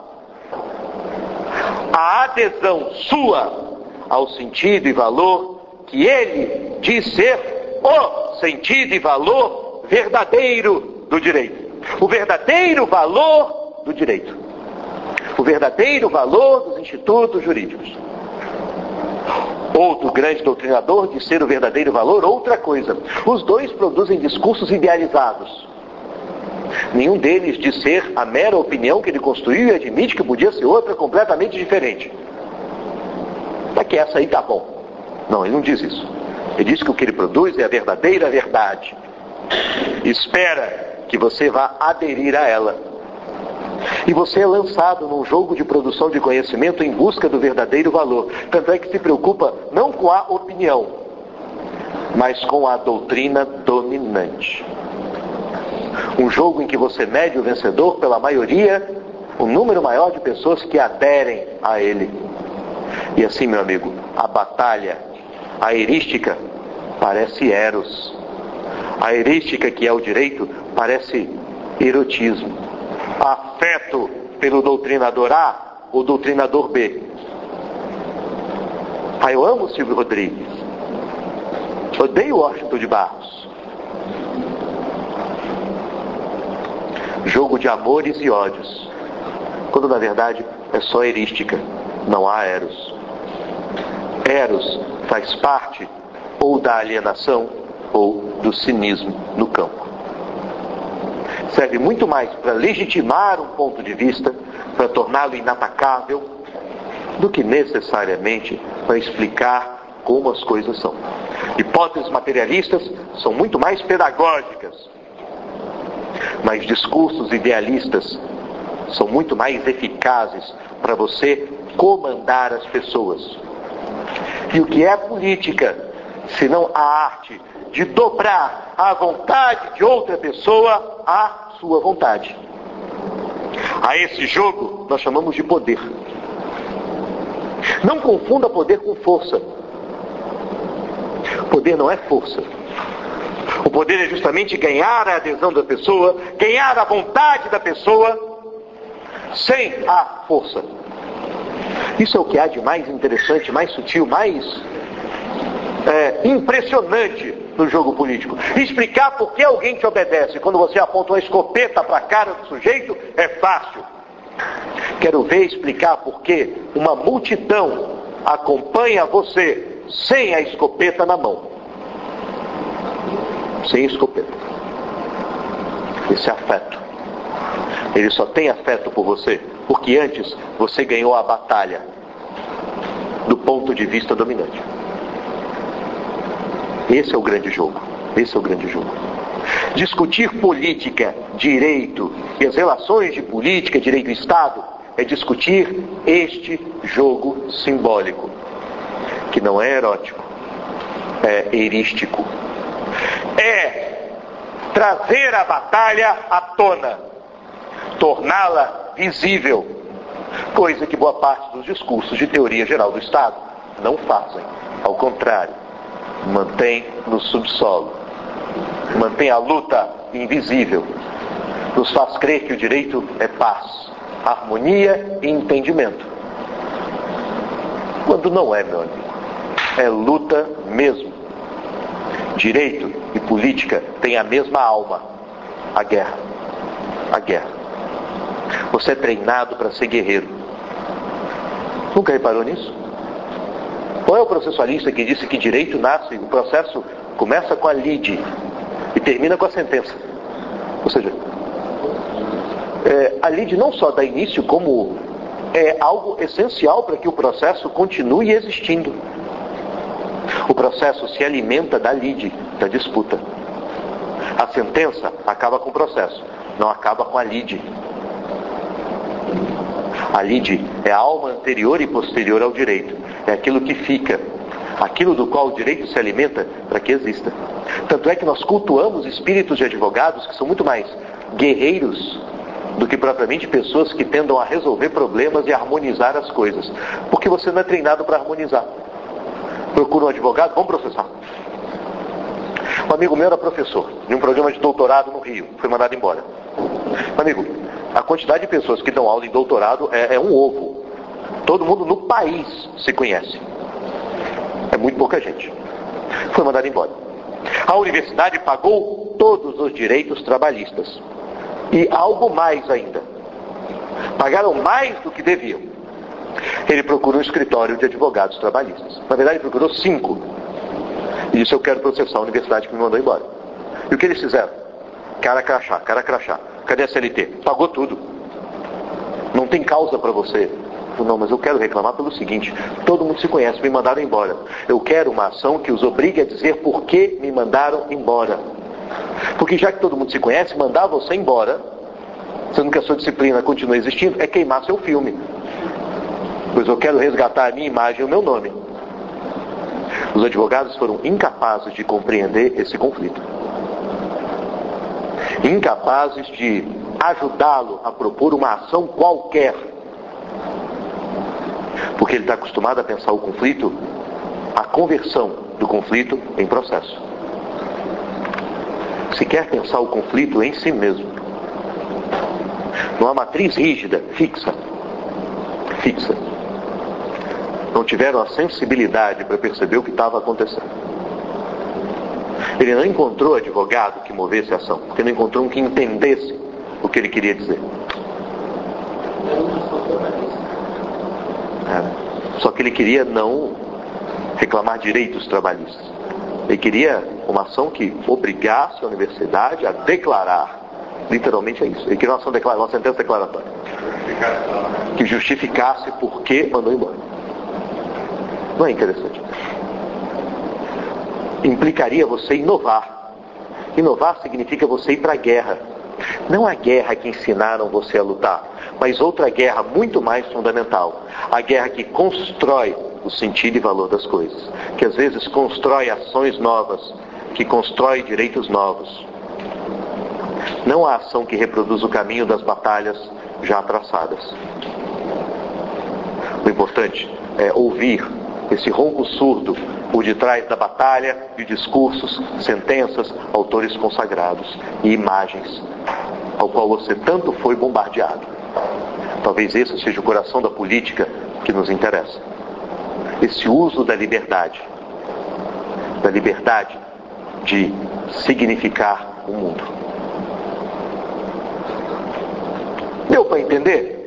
A: a adesão sua ao sentido e valor que ele diz ser o sentido e valor verdadeiro do direito. O verdadeiro valor do direito. O verdadeiro valor dos institutos jurídicos. Outro grande doutrinador diz ser o verdadeiro valor outra coisa. Os dois produzem discursos idealizados. Nenhum deles diz ser a mera opinião que ele construiu e admite que podia ser outra completamente diferente. Mas que essa aí tá bom. Não, ele não diz isso. Ele diz que o que ele produz é a verdadeira verdade. Espera que você vá aderir a ela. E você é lançado num jogo de produção de conhecimento em busca do verdadeiro valor. Tanto é que se preocupa não com a opinião, mas com a doutrina dominante. Um jogo em que você mede o vencedor pela maioria, o número maior de pessoas que aderem a ele. E assim, meu amigo, a batalha, a erística, parece eros. A erística, que é o direito, parece erotismo. Afeto pelo doutrinador A ou doutrinador B. Eu amo o Silvio Rodrigues. Odeio o Washington de Barros. Jogo de amores e ódios. Quando na verdade é só erística. Não há eros. Eros faz parte ou da alienação ou do cinismo no campo. Serve muito mais para legitimar um ponto de vista, para torná-lo inatacável, do que necessariamente para explicar como as coisas são. Hipóteses materialistas são muito mais pedagógicas, mas discursos idealistas são muito mais eficazes para você comandar as pessoas. E o que é política, senão a arte de dobrar a vontade de outra pessoa à sua vontade? A esse jogo nós chamamos de poder. Não confunda poder com força. Poder não é força. O poder é justamente ganhar a adesão da pessoa, ganhar a vontade da pessoa, sem a força. Isso é o que há de mais interessante, mais sutil, mais impressionante no jogo político. Explicar por que alguém te obedece quando você aponta uma escopeta para a cara do sujeito é fácil. Quero ver explicar por que uma multidão acompanha você sem a escopeta na mão. Sem escopeta. Esse afeto. Ele só tem afeto por você porque antes você ganhou a batalha do ponto de vista dominante. Esse é o grande jogo. Esse é o grande jogo. Discutir política, direito e as relações de política, direito e Estado é discutir este jogo simbólico, que não é erótico, é erístico. É trazer a batalha à tona, torná-la visível, coisa que boa parte dos discursos de teoria geral do Estado não fazem. Ao contrário, mantém no subsolo, mantém a luta invisível, nos faz crer que o direito é paz, harmonia e entendimento, quando não é, meu amigo, é luta mesmo. Direito e política têm a mesma alma, a guerra. A guerra. Você é treinado para ser guerreiro. Nunca reparou nisso? Qual é o processualista que disse que direito nasce, o processo começa com a lide e termina com a sentença? Ou seja, a lide não só dá início, como é algo essencial para que o processo continue existindo. O processo se alimenta da lide, da disputa. A sentença acaba com o processo, não acaba com a lide. A lide é a alma anterior e posterior ao direito. É aquilo que fica. aquilo do qual o direito se alimenta para que exista. Tanto é que nós cultuamos espíritos de advogados que são muito mais guerreiros do que propriamente pessoas que tendam a resolver problemas e a harmonizar as coisas. Porque você não é treinado para harmonizar. Procura um advogado, vamos processar. Um amigo meu era professor de um programa de doutorado no Rio, foi mandado embora. Amigo, a quantidade de pessoas que dão aula em doutorado é um ovo. Todo mundo no país se conhece. É muito pouca gente. Foi mandado embora. A universidade pagou todos os direitos trabalhistas. E algo mais ainda. Pagaram mais do que deviam. Ele procurou um escritório de advogados trabalhistas. Na verdade, ele procurou 5. E disse, eu quero processar a universidade que me mandou embora. E o que eles fizeram? Cara crachá, cara crachá. Cadê a CLT? Pagou tudo. Não tem causa para você. Não, mas eu quero reclamar pelo seguinte, todo mundo se conhece, me mandaram embora. Eu quero uma ação que os obrigue a dizer por que me mandaram embora. Porque já que todo mundo se conhece, mandar você embora, sendo que a sua disciplina continua existindo, é queimar seu filme. Pois eu quero resgatar a minha imagem e o meu nome. Os advogados foram incapazes de compreender esse conflito. Incapazes de ajudá-lo a propor uma ação qualquer. Porque ele está acostumado a pensar o conflito, a conversão do conflito em processo. Se quer pensar o conflito em si mesmo, numa matriz rígida, fixa. Não tiveram a sensibilidade para perceber o que estava acontecendo. Ele não encontrou advogado que movesse a ação, porque não encontrou um que entendesse o que ele queria dizer. Só que ele queria não reclamar direitos trabalhistas. Ele queria uma ação que obrigasse a universidade a declarar. Literalmente é isso. Ele queria uma sentença declaratória. Que justificasse por que mandou embora. Não é interessante? Implicaria você inovar. Inovar significa você ir para a guerra. Não a guerra que ensinaram você a lutar, mas outra guerra muito mais fundamental. A guerra que constrói o sentido e valor das coisas. Que às vezes constrói ações novas, que constrói direitos novos. Não a ação que reproduz o caminho das batalhas já traçadas. O importante é ouvir esse ronco surdo por detrás da batalha de discursos, sentenças, autores consagrados e imagens ao qual você tanto foi bombardeado. Talvez esse seja o coração da política que nos interessa. Esse uso da liberdade de significar o mundo. Deu para entender?